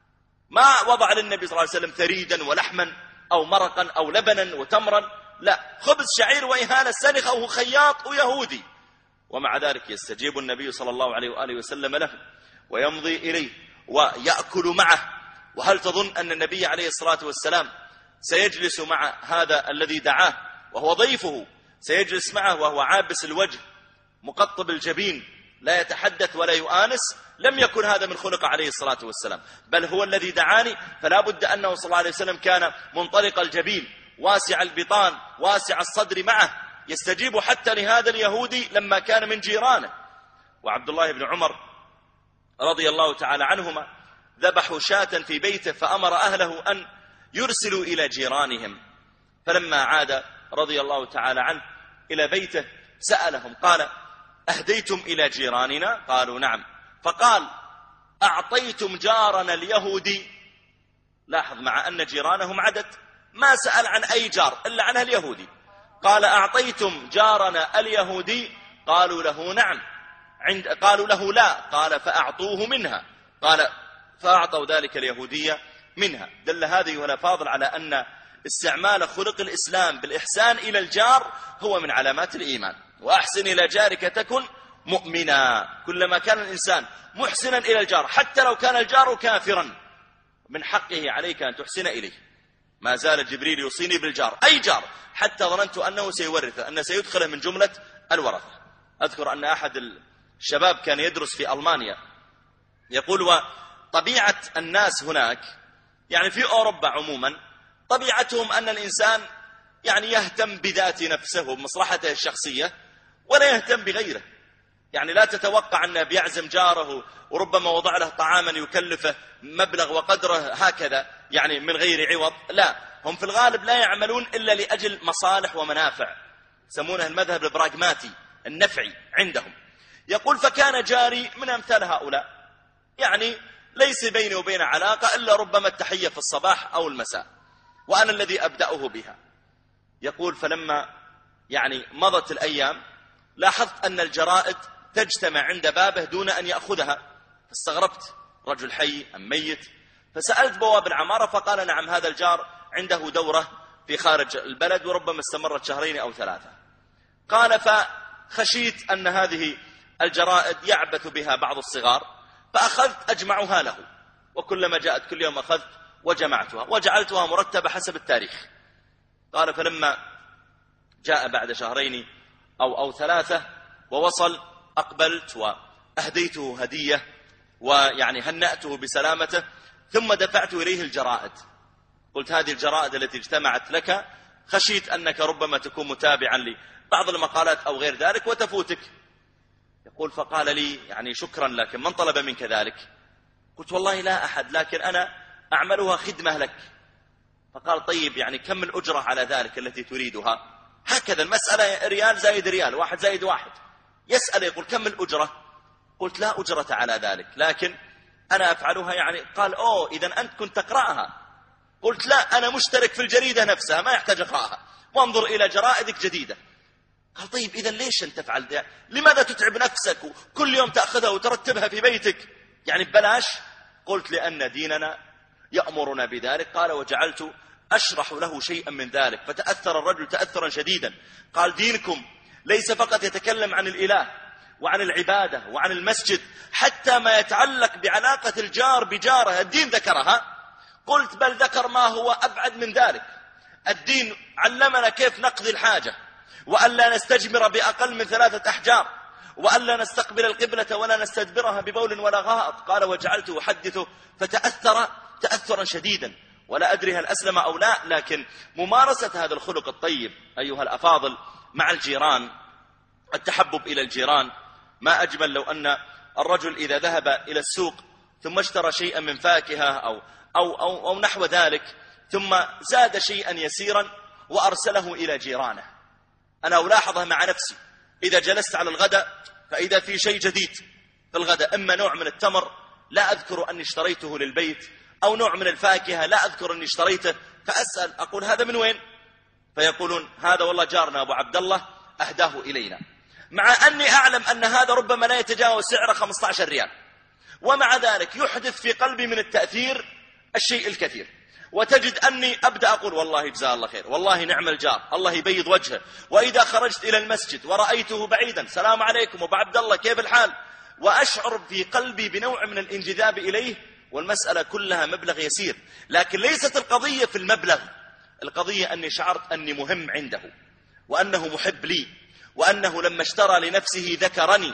ما وضع للنبي صلى الله عليه وسلم ثريدا ولحما أو مرقا أو لبنا وتمرا، لا، خبز شعير وإهالة السنخة، وهو خياط ويهودي، ومع ذلك يستجيب النبي صلى الله عليه وآله وسلم له ويمضي إليه ويأكل معه. وهل تظن أن النبي عليه الصلاة والسلام سيجلس مع هذا الذي دعاه وهو ضيفه، سيجلس معه وهو عابس الوجه مقطب الجبين لا يتحدث ولا يؤانس؟ لم يكن هذا من خلق عليه الصلاة والسلام، بل هو الذي دعاني، فلا بد أنه صلى الله عليه وسلم كان منطلق الجبين واسع البطان واسع الصدر معه، يستجيب حتى لهذا اليهودي لما كان من جيرانه. وعبد الله بن عمر رضي الله تعالى عنهما ذبحوا شاة في بيته، فأمر أهله أن يرسلوا إلى جيرانهم، فلما عاد رضي الله تعالى عنه إلى بيته سألهم قال: أهديتم إلى جيراننا؟ قالوا: نعم. فقال: أعطيتم جارنا اليهودي؟ لاحظ، مع أن جيرانهم عدد، ما سأل عن أي جار إلا عنها اليهودي. قال: أعطيتم جارنا اليهودي؟ قالوا له: نعم. عند قالوا له: لا. قال: فأعطوه منها. قال: فأعطوا ذلك اليهودية منها. دل هذه الأفاضل على أن استعمال خلق الإسلام بالإحسان إلى الجار هو من علامات الإيمان. وأحسن إلى جارك تكن مؤمنا. كلما كان الإنسان محسنا إلى الجار حتى لو كان الجار كافرا من حقه عليك أن تحسن إليه. ما زال جبريل يوصيني بالجار، أي جار، حتى ظننت أنه سيورثه، أنه سيدخله من جملة الورثة. أذكر أن أحد الشباب كان يدرس في ألمانيا، يقول: وطبيعة الناس هناك يعني في أوروبا عموما طبيعتهم أن الإنسان يعني يهتم بذات نفسه وبمصلحته الشخصية ولا يهتم بغيره، يعني لا تتوقع أنه بيعزم جاره وربما وضع له طعاما يكلفه مبلغ وقدره هكذا يعني من غير عوض، لا، هم في الغالب لا يعملون إلا لأجل مصالح ومنافع، يسمونه المذهب البراغماتي النفعي عندهم. يقول: فكان جاري من أمثال هؤلاء، يعني ليس بيني وبين علاقة إلا ربما التحية في الصباح أو المساء، وأنا الذي أبدأه بها. يقول: فلما يعني مضت الأيام لاحظت أن الجرائد تجتمع عند بابه دون أن يأخذها، فاستغربت، رجل حي أم ميت؟ فسألت بواب العمارة فقال: نعم، هذا الجار عنده دورة في خارج البلد وربما استمرت شهرين أو ثلاثة. قال: فخشيت أن هذه الجرائد يعبث بها بعض الصغار فأخذت أجمعها له، وكلما جاءت كل يوم أخذت وجمعتها وجعلتها مرتبة حسب التاريخ. قال: فلما جاء بعد شهرين أو, أو ثلاثة ووصل أقبلت وأهديته هدية ويعني هنأته بسلامته، ثم دفعت إليه الجرائد. قلت: هذه الجرائد التي اجتمعت لك خشيت أنك ربما تكون متابعا لبعض المقالات أو غير ذلك وتفوتك. يقول: فقال لي: يعني شكرا، لكن من طلب منك ذلك؟ قلت: والله لا أحد، لكن أنا أعملها خدمة لك. فقال: طيب، يعني كم الأجرة على ذلك التي تريدها؟ هكذا المسألة ريال زائد ريال، واحد زائد واحد. يسأل يقول: كم الأجرة؟ قلت: لا أجرة على ذلك، لكن أنا أفعلها يعني. قال: أوه، إذن أنت كنت تقرأها؟ قلت: لا، أنا مشترك في الجريدة نفسها، ما يحتاج أقرأها، وانظر إلى جرائدك جديدة. قال: طيب، إذن ليش أنت تفعل ذلك؟ لماذا تتعب نفسك وكل يوم تأخذها وترتبها في بيتك يعني ببلاش؟ قلت: لأن ديننا يأمرنا بذلك. قال: وجعلت أشرح له شيئا من ذلك، فتأثر الرجل تأثرا شديدا. قال: دينكم ليس فقط يتكلم عن الإله وعن العبادة وعن المسجد، حتى ما يتعلق بعلاقة الجار بجاره الدين ذكرها. قلت: بل ذكر ما هو أبعد من ذلك. الدين علمنا كيف نقضي الحاجة، وأن لا نستجمر بأقل من ثلاثة أحجار، وأن لا نستقبل القبلة ولا نستدبرها ببول ولا غائط. قال: وجعلته أحدثه فتأثر تأثرا شديدا، ولا أدري هل أسلم أو لا، لكن ممارسة هذا الخلق الطيب أيها الأفاضل مع الجيران، التحبب إلى الجيران، ما أجمل لو أن الرجل إذا ذهب إلى السوق ثم اشترى شيئا من فاكهة أو, أو, أو, أو نحو ذلك، ثم زاد شيئا يسيرا وأرسله إلى جيرانه. أنا ألاحظها مع نفسي إذا جلست على الغداء فإذا في شيء جديد في الغداء، إما نوع من التمر لا أذكر أني اشتريته للبيت، أو نوع من الفاكهة لا أذكر أني اشتريته، فأسأل أقول هذا من وين؟ فيقولون هذا والله جارنا أبو عبد الله أهداه إلينا، مع أني أعلم أن هذا ربما لا يتجاوز سعره خمسة عشر ريال، ومع ذلك يحدث في قلبي من التأثير الشيء الكثير. وتجد أني أبدأ أقول والله جزاه الله خير، والله نعم الجار، الله يبيض وجهه. وإذا خرجت إلى المسجد ورأيته بعيدا، السلام عليكم أبو عبد الله كيف الحال، وأشعر في قلبي بنوع من الانجذاب إليه، والمسألة كلها مبلغ يسير. لكن ليست القضية في المبلغ، القضية أني شعرت أني مهم عنده، وأنه محب لي، وأنه لما اشترى لنفسه ذكرني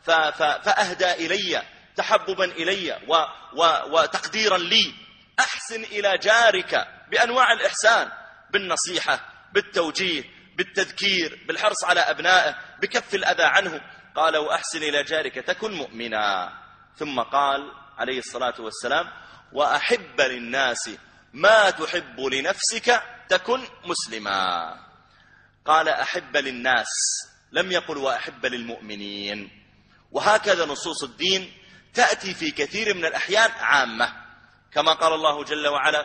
فأهدى إلي تحببا إلي و و وتقديرا لي. أحسن إلى جارك بأنواع الإحسان، بالنصيحة، بالتوجيه، بالتذكير، بالحرص على أبنائه، بكف الأذى عنه. قال وأحسن إلى جارك تكن مؤمنا. ثم قال عليه الصلاة والسلام وأحب للناس ما تحب لنفسك تكن مسلما. قال أحب للناس، لم يقل وأحب للمؤمنين. وهكذا نصوص الدين تأتي في كثير من الأحيان عامة، كما قال الله جل وعلا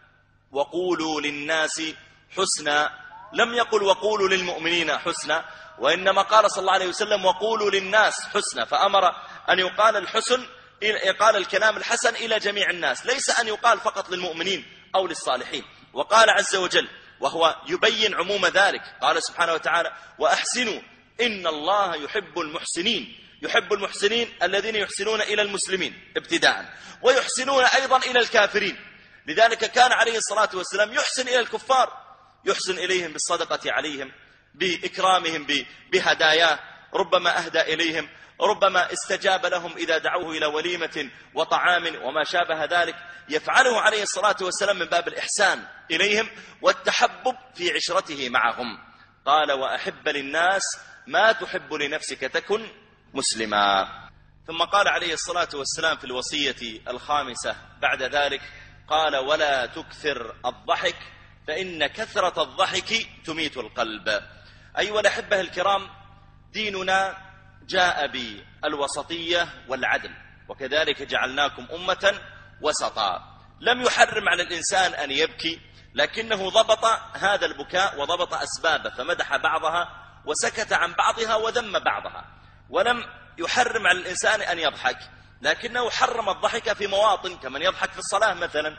وقولوا للناس حسنا، لم يقل وقولوا للمؤمنين حسنا، وإنما قال صلى الله عليه وسلم وقولوا للناس حسنا، فأمر أن يقال الحسن، يقال الكلام الحسن إلى جميع الناس، ليس أن يقال فقط للمؤمنين أو للصالحين. وقال عز وجل وهو يبين عموم ذلك، قال سبحانه وتعالى وأحسنوا إن الله يحب المحسنين. يحب المحسنين الذين يحسنون إلى المسلمين ابتداء، ويحسنون أيضا إلى الكافرين. لذلك كان عليه الصلاة والسلام يحسن إلى الكفار، يحسن إليهم بالصدقة عليهم، بإكرامهم بهداياه، ربما أهدى إليهم، ربما استجاب لهم إذا دعوه إلى وليمة وطعام وما شابه ذلك، يفعله عليه الصلاة والسلام من باب الإحسان إليهم والتحبب في عشرته معهم. قال وأحب للناس ما تحب لنفسك تكن مسلما. ثم قال عليه الصلاة والسلام في الوصية الخامسة بعد ذلك قال ولا تكثر الضحك فإن كثرة الضحك تميت القلب. أيها الأحبة الكرام، ديننا جاء بالوسطية والعدل، وكذلك جعلناكم أمة وسطا. لم يحرم على الإنسان أن يبكي، لكنه ضبط هذا البكاء وضبط أسبابه، فمدح بعضها وسكت عن بعضها وذم بعضها. ولم يحرم على الإنسان أن يضحك، لكنه حرم الضحك في مواطن، كمن يضحك في الصلاة مثلا،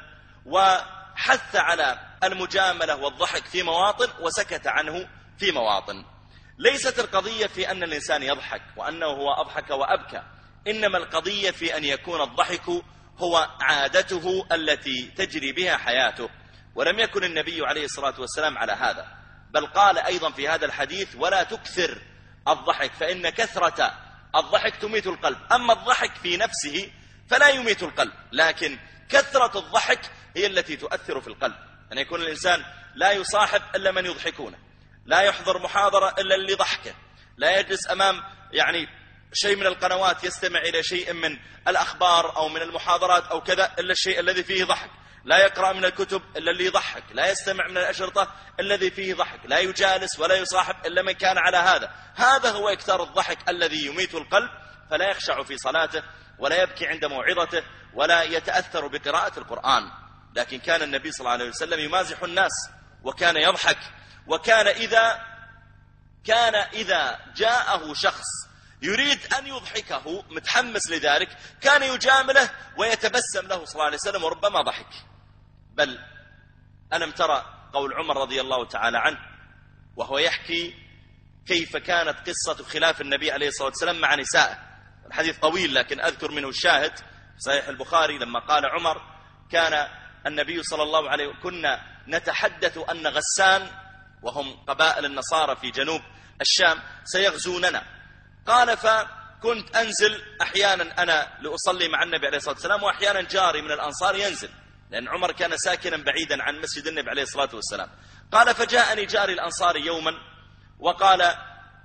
وحث على المجاملة والضحك في مواطن وسكت عنه في مواطن. ليست القضية في أن الإنسان يضحك وأنه هو أضحك وأبكى، إنما القضية في أن يكون الضحك هو عادته التي تجري بها حياته. ولم يكن النبي عليه الصلاة والسلام على هذا، بل قال أيضا في هذا الحديث ولا تكثر الضحك فإن كثرة الضحك تميت القلب. أما الضحك في نفسه فلا يميت القلب، لكن كثرة الضحك هي التي تؤثر في القلب. أن يكون الإنسان لا يصاحب إلا من يضحكونه، لا يحضر محاضرة إلا اللي ضحكه، لا يجلس أمام يعني شيء من القنوات يستمع إلى شيء من الأخبار أو من المحاضرات أو كذا إلا الشيء الذي فيه ضحك، لا يقرأ من الكتب إلا اللي يضحك، لا يستمع من الأشرطة الذي فيه ضحك، لا يجالس ولا يصاحب إلا من كان على هذا. هذا هو إكثار الضحك الذي يميت القلب، فلا يخشع في صلاته ولا يبكي عند موعظته ولا يتأثر بقراءة القرآن. لكن كان النبي صلى الله عليه وسلم يمازح الناس وكان يضحك، وكان إذا كان إذا جاءه شخص يريد أن يضحكه متحمس لذلك كان يجامله ويتبسم له صلى الله عليه وسلم وربما ضحك. بل ألم ترى قول عمر رضي الله تعالى عنه وهو يحكي كيف كانت قصة خلاف النبي عليه الصلاة والسلام مع نسائه. الحديث طويل لكن أذكر منه الشاهد في صحيح البخاري لما قال عمر كان النبي صلى الله عليه وسلم كنا نتحدث أن غسان وهم قبائل النصارى في جنوب الشام سيغزوننا. قال فكنت أنزل أحيانا أنا لأصلي مع النبي عليه الصلاة والسلام، وأحيانا جاري من الأنصار ينزل، لأن عمر كان ساكنا بعيدا عن مسجد النبي عليه الصلاة والسلام. قال فجاءني جاري الأنصاري يوما وقال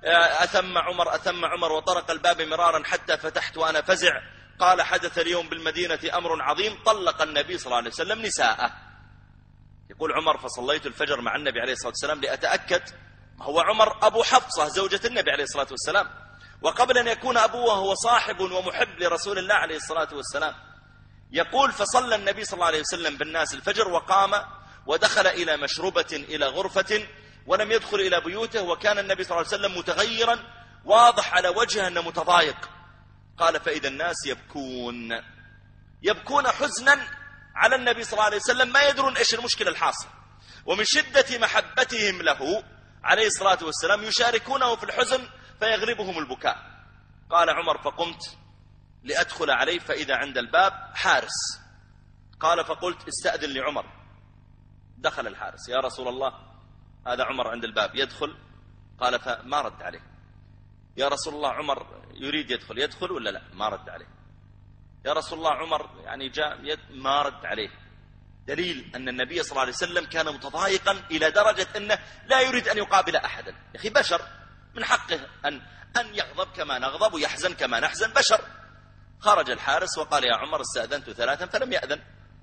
أثم عمر أثم عمر وطرق الباب مرارا حتى فتحت وأنا فزع. قال حدث اليوم بالمدينة أمر عظيم، طلق النبي صلى الله عليه وسلم نساءه. يقول عمر فصليت الفجر مع النبي عليه الصلاة والسلام لأتأكد. هو عمر أبو حفصة زوجة النبي عليه الصلاة والسلام، وقبل أن يكون أبوه هو صاحب ومحب لرسول الله عليه الصلاة والسلام. يقول فصلى النبي صلى الله عليه وسلم بالناس الفجر وقام ودخل إلى مشربة إلى غرفة ولم يدخل إلى بيوته، وكان النبي صلى الله عليه وسلم متغيرا واضح على وجهه أنه متضايق. قال فإذا الناس يبكون يبكون حزنا على النبي صلى الله عليه وسلم، ما يدرون إيش المشكلة الحاصل، ومن شدة محبتهم له عليه الصلاة والسلام يشاركونه في الحزن فيغلبهم البكاء. قال عمر فقمت لأدخل عليه فإذا عند الباب حارس. قال فقلت استأذن لعمر. دخل الحارس، يا رسول الله هذا عمر عند الباب يدخل. قال فما رد عليه. يا رسول الله عمر يريد يدخل، يدخل ولا لا؟ ما رد عليه. يا رسول الله عمر يعني جاء يد، ما رد عليه. دليل أن النبي صلى الله عليه وسلم كان متضايقا إلى درجة أنه لا يريد أن يقابل أحدا. يا أخي بشر، من حقه أن, أن يغضب كما نغضب ويحزن كما نحزن، بشر. خرج الحارس وقال يا عمر استأذنت ثلاثا فلم يأذن.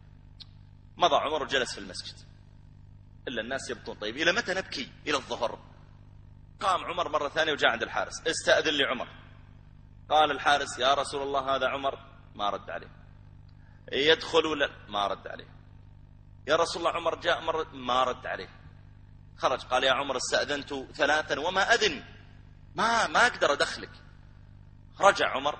مضى عمر وجلس في المسجد إلا الناس يبكون. طيب إلى متى نبكي؟ إلى الظهر. قام عمر مرة ثانية وجاء عند الحارس، استأذن لي عمر. قال الحارس يا رسول الله هذا عمر، ما رد عليه. يدخل ولا ما رد عليه. يا رسول الله عمر جاء مرة، ما رد عليه. خرج قال يا عمر استأذنت ثلاثا وما أذن، ما ما أقدر أدخلك. رجع عمر،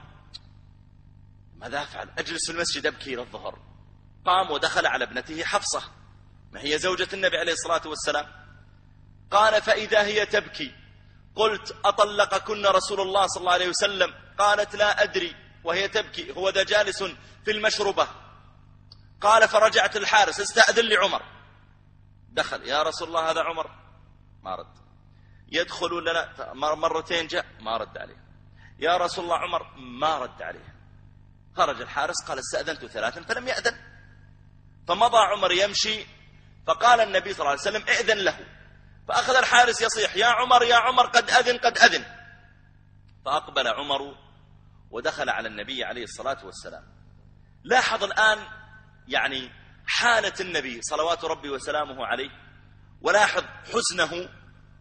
ماذا أفعل؟ أجلس في المسجد أبكي إلى الظهر. قام ودخل على ابنته حفصة، ما هي زوجة النبي عليه الصلاة والسلام. قال فإذا هي تبكي. قلت أطلقكن رسول الله صلى الله عليه وسلم؟ قالت لا أدري وهي تبكي، هو ذا جالس في المشربة. قال فرجعت الحارس استأذن لعمر. دخل يا رسول الله هذا عمر، ما رد. يدخل ولا لا؟ مرتين جاء ما رد عليه. يا رسول الله عمر، ما رد عليه. خرج الحارس قال استأذنت ثلاثا فلم يأذن. فمضى عمر يمشي، فقال النبي صلى الله عليه وسلم ائذن له. فأخذ الحارس يصيح يا عمر يا عمر قد أذن قد أذن. فأقبل عمر ودخل على النبي عليه الصلاة والسلام. لاحظ الآن يعني حالة النبي صلوات ربي وسلامه عليه، ولاحظ حزنه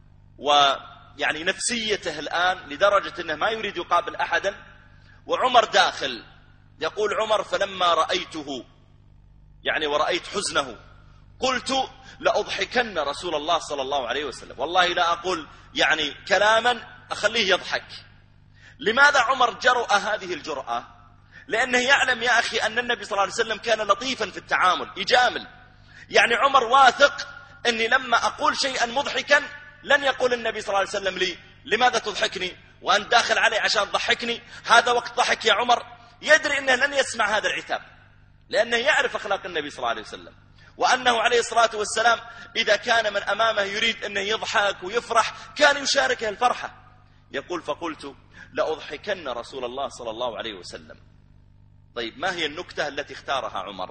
ويعني نفسيته الآن لدرجة أنه ما يريد يقابل أحدا. وعمر داخل. يقول عمر فلما رأيته يعني ورأيت حزنه قلت لأضحكن رسول الله صلى الله عليه وسلم. والله لا أقول يعني كلاما أخليه يضحك. لماذا عمر جرأ هذه الجرأة؟ لأنه يعلم يا أخي أن النبي صلى الله عليه وسلم كان لطيفا في التعامل، يجامل. يعني عمر واثق أني لما أقول شيئا مضحكا لن يقول النبي صلى الله عليه وسلم لي لماذا تضحكني وأنت داخل علي عشان تضحكني، هذا وقت ضحك يا عمر. يدري أنه لن يسمع هذا العتاب، لأنه يعرف أخلاق النبي صلى الله عليه وسلم، وأنه عليه الصلاة والسلام إذا كان من أمامه يريد أنه يضحك ويفرح كان يشاركه الفرحة. يقول فقلت لأضحكن رسول الله صلى الله عليه وسلم. طيب ما هي النكتة التي اختارها عمر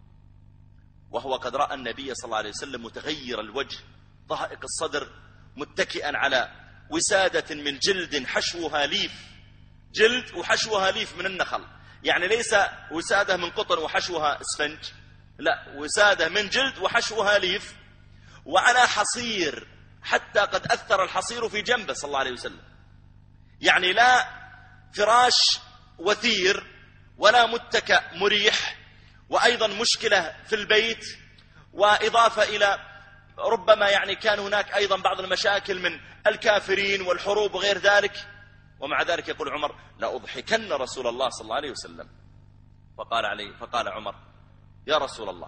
وهو قد رأى النبي صلى الله عليه وسلم متغير الوجه ضائق الصدر متكئا على وسادة من جلد حشوها ليف، جلد وحشوها ليف من النخل، يعني ليس وسادة من قطن وحشوها اسفنج، لا وسادة من جلد وحشوها ليف، وعلى حصير حتى قد أثر الحصير في جنبه صلى الله عليه وسلم. يعني لا فراش وثير ولا متكأ مريح، وأيضا مشكلة في البيت، وإضافة إلى ربما يعني كان هناك أيضا بعض المشاكل من الكافرين والحروب وغير ذلك. ومع ذلك يقول عمر لأضحكن رسول الله صلى الله عليه وسلم. فقال عليه فقال عمر يا رسول الله.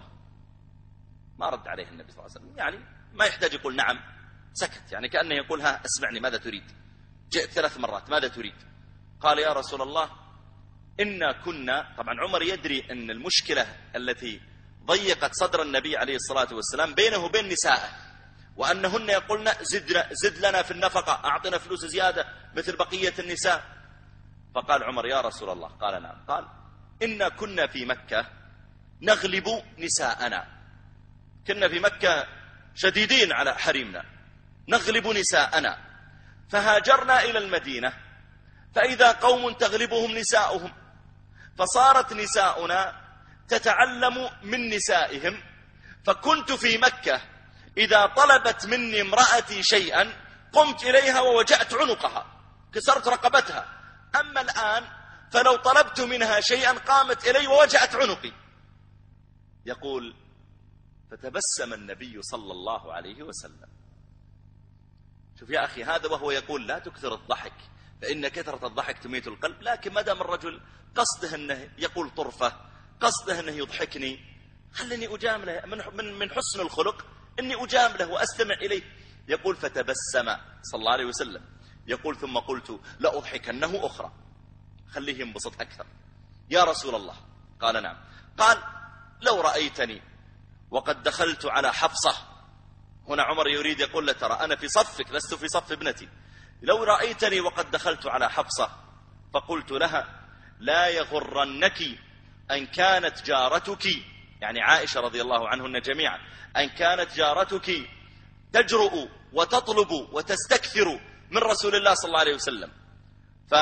ما رد عليه النبي صلى الله عليه وسلم، يعني ما يحتاج يقول نعم، سكت، يعني كأنه يقول ها اسمعني ماذا تريد. جئت ثلاث مرات ماذا تريد؟ قال يا رسول الله إنا كنا، طبعا عمر يدري أن المشكلة التي ضيقت صدر النبي عليه الصلاة والسلام بينه وبين نسائه، وأنهن يقولن زد, زد لنا في النفقة، أعطنا فلوس زيادة مثل بقية النساء. فقال عمر يا رسول الله. قال نعم. قال إنا كنا في مكة نغلب نساءنا، كنا في مكة شديدين على حريمنا، نغلب نساءنا، فهاجرنا إلى المدينة، فإذا قوم تغلبهم نساؤهم، فصارت نساؤنا تتعلم من نسائهم، فكنت في مكة إذا طلبت مني امرأتي شيئا قمت إليها ووجأت عنقها، كسرت رقبتها. أما الآن فلو طلبت منها شيئا قامت إلي ووجأت عنقي. يقول: فتبسم النبي صلى الله عليه وسلم. شوف يا أخي، هذا وهو يقول لا تكثر الضحك فإن كثرة الضحك تميت القلب، لكن ما دام الرجل قصده أنه يقول طرفة، قصده أنه يضحكني، خلني أجامله من من حسن الخلق أني أجامله وأستمع إليه. يقول: فتبسم صلى الله عليه وسلم. يقول: ثم قلت لأضحكنه أخرى، خليه ينبسط أكثر. يا رسول الله. قال: نعم. قال: لو رأيتني وقد دخلت على حفصة. هنا عمر يريد يقول له: ترى أنا في صفك لست في صف ابنتي. لو رأيتني وقد دخلت على حفصة فقلت لها: لا يغرنك أن كانت جارتك، يعني عائشة رضي الله عنهن جميعا، أن كانت جارتك تجرؤ وتطلب وتستكثر من رسول الله صلى الله عليه وسلم، ف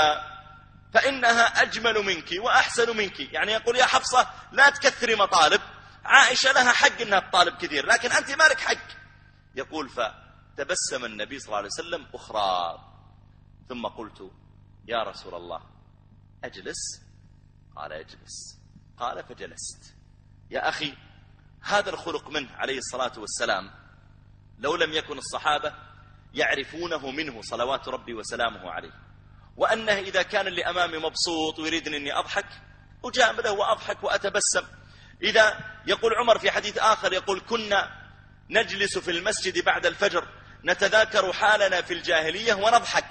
فإنها أجمل منك وأحسن منك. يعني يقول: يا حفصة لا تكثري مطالب، عائشة لها حق أنها تطالب كثير لكن أنت ما لك حق. يقول: فتبسم النبي صلى الله عليه وسلم أخرى، ثم قلت: يا رسول الله أجلس؟ قال: اجلس. قال: فجلست. يا أخي، هذا الخلق منه عليه الصلاة والسلام لو لم يكن الصحابة يعرفونه منه صلوات ربي وسلامه عليه، وأنه إذا كان اللي أمامي مبسوط ويريدني أني أضحك أجامله وأضحك وأتبسم. إذا يقول عمر في حديث آخر، يقول: كنا نجلس في المسجد بعد الفجر نتذاكر حالنا في الجاهلية ونضحك.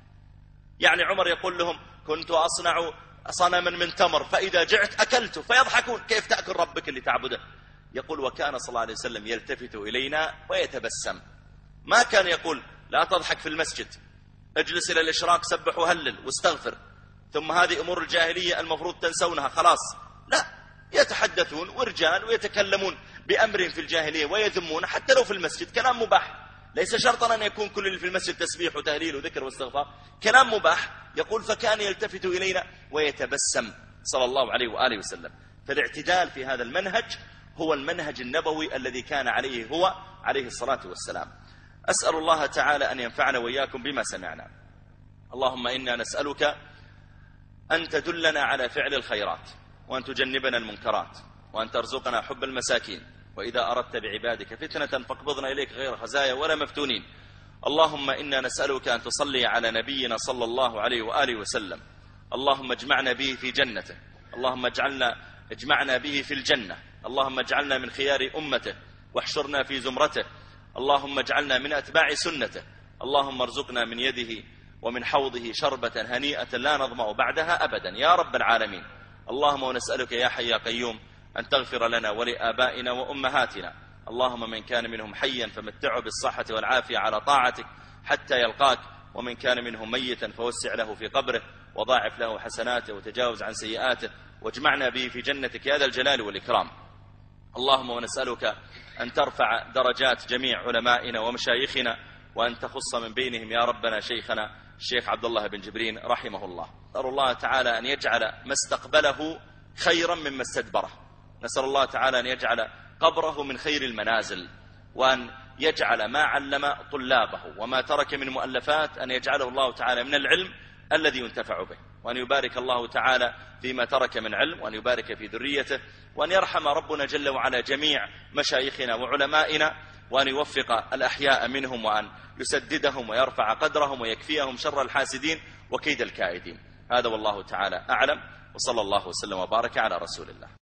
يعني عمر يقول لهم: كنت أصنع صنما من تمر فإذا جعت أكلته، فيضحكون: كيف تأكل ربك اللي تعبده؟ يقول: وكان صلى الله عليه وسلم يلتفت إلينا ويتبسم، ما كان يقول: لا تضحك في المسجد، اجلس إلى الإشراق سبح وهلل واستغفر، ثم هذه أمور الجاهلية المفروض تنسونها خلاص. لا، يتحدثون ورجال ويتكلمون بأمر في الجاهلية ويذمون حتى لو في المسجد، كلام مباح، ليس شرطا أن يكون كل اللي في المسجد تسبيح وتهليل وذكر واستغفار، كلام مباح. يقول: فكان يلتفت إلينا ويتبسم صلى الله عليه وآله وسلم. فالاعتدال في هذا المنهج هو المنهج النبوي الذي كان عليه هو عليه الصلاة والسلام. أسأل الله تعالى أن ينفعنا وإياكم بما سمعنا. اللهم إنا نسألك أن تدلنا على فعل الخيرات، وأن تجنبنا المنكرات، وأن ترزقنا حب المساكين، وإذا أردت بعبادك فتنة فاقبضنا إليك غير خزايا ولا مفتونين. اللهم إنا نسألك أن تصلي على نبينا صلى الله عليه وآله وسلم. اللهم اجمعنا به في جنته، اللهم اجعلنا اجمعنا به في الجنة، اللهم اجعلنا من خيار أمته واحشرنا في زمرته، اللهم اجعلنا من أتباع سنته، اللهم ارزقنا من يده ومن حوضه شربة هنيئة لا نظمأ بعدها أبدا يا رب العالمين. اللهم ونسألك يا حي يا قيوم أن تغفر لنا ولآبائنا وأمهاتنا، اللهم من كان منهم حيا فمتعه بالصحة والعافية على طاعتك حتى يلقاك، ومن كان منهم ميتا فوسع له في قبره وضاعف له حسناته وتجاوز عن سيئاته، واجمعنا به في جنتك يا ذا الجلال والإكرام. اللهم ونسألك أن ترفع درجات جميع علمائنا ومشايخنا، وأن تخص من بينهم يا ربنا شيخنا الشيخ عبد الله بن جبرين رحمه الله. نسأل الله تعالى أن يجعل ما استقبله خيرا مما استدبره، نسأل الله تعالى أن يجعل قبره من خير المنازل، وأن يجعل ما علم طلابه وما ترك من مؤلفات أن يجعله الله تعالى من العلم الذي ينتفع به، وأن يبارك الله تعالى فيما ترك من علم، وأن يبارك في ذريته، وأن يرحم ربنا جل وعلا جميع مشايخنا وعلمائنا، وأن يوفق الأحياء منهم، وأن يسددهم ويرفع قدرهم ويكفيهم شر الحاسدين وكيد الكائدين. هذا والله تعالى أعلم، وصلى الله وسلم وبارك على رسول الله.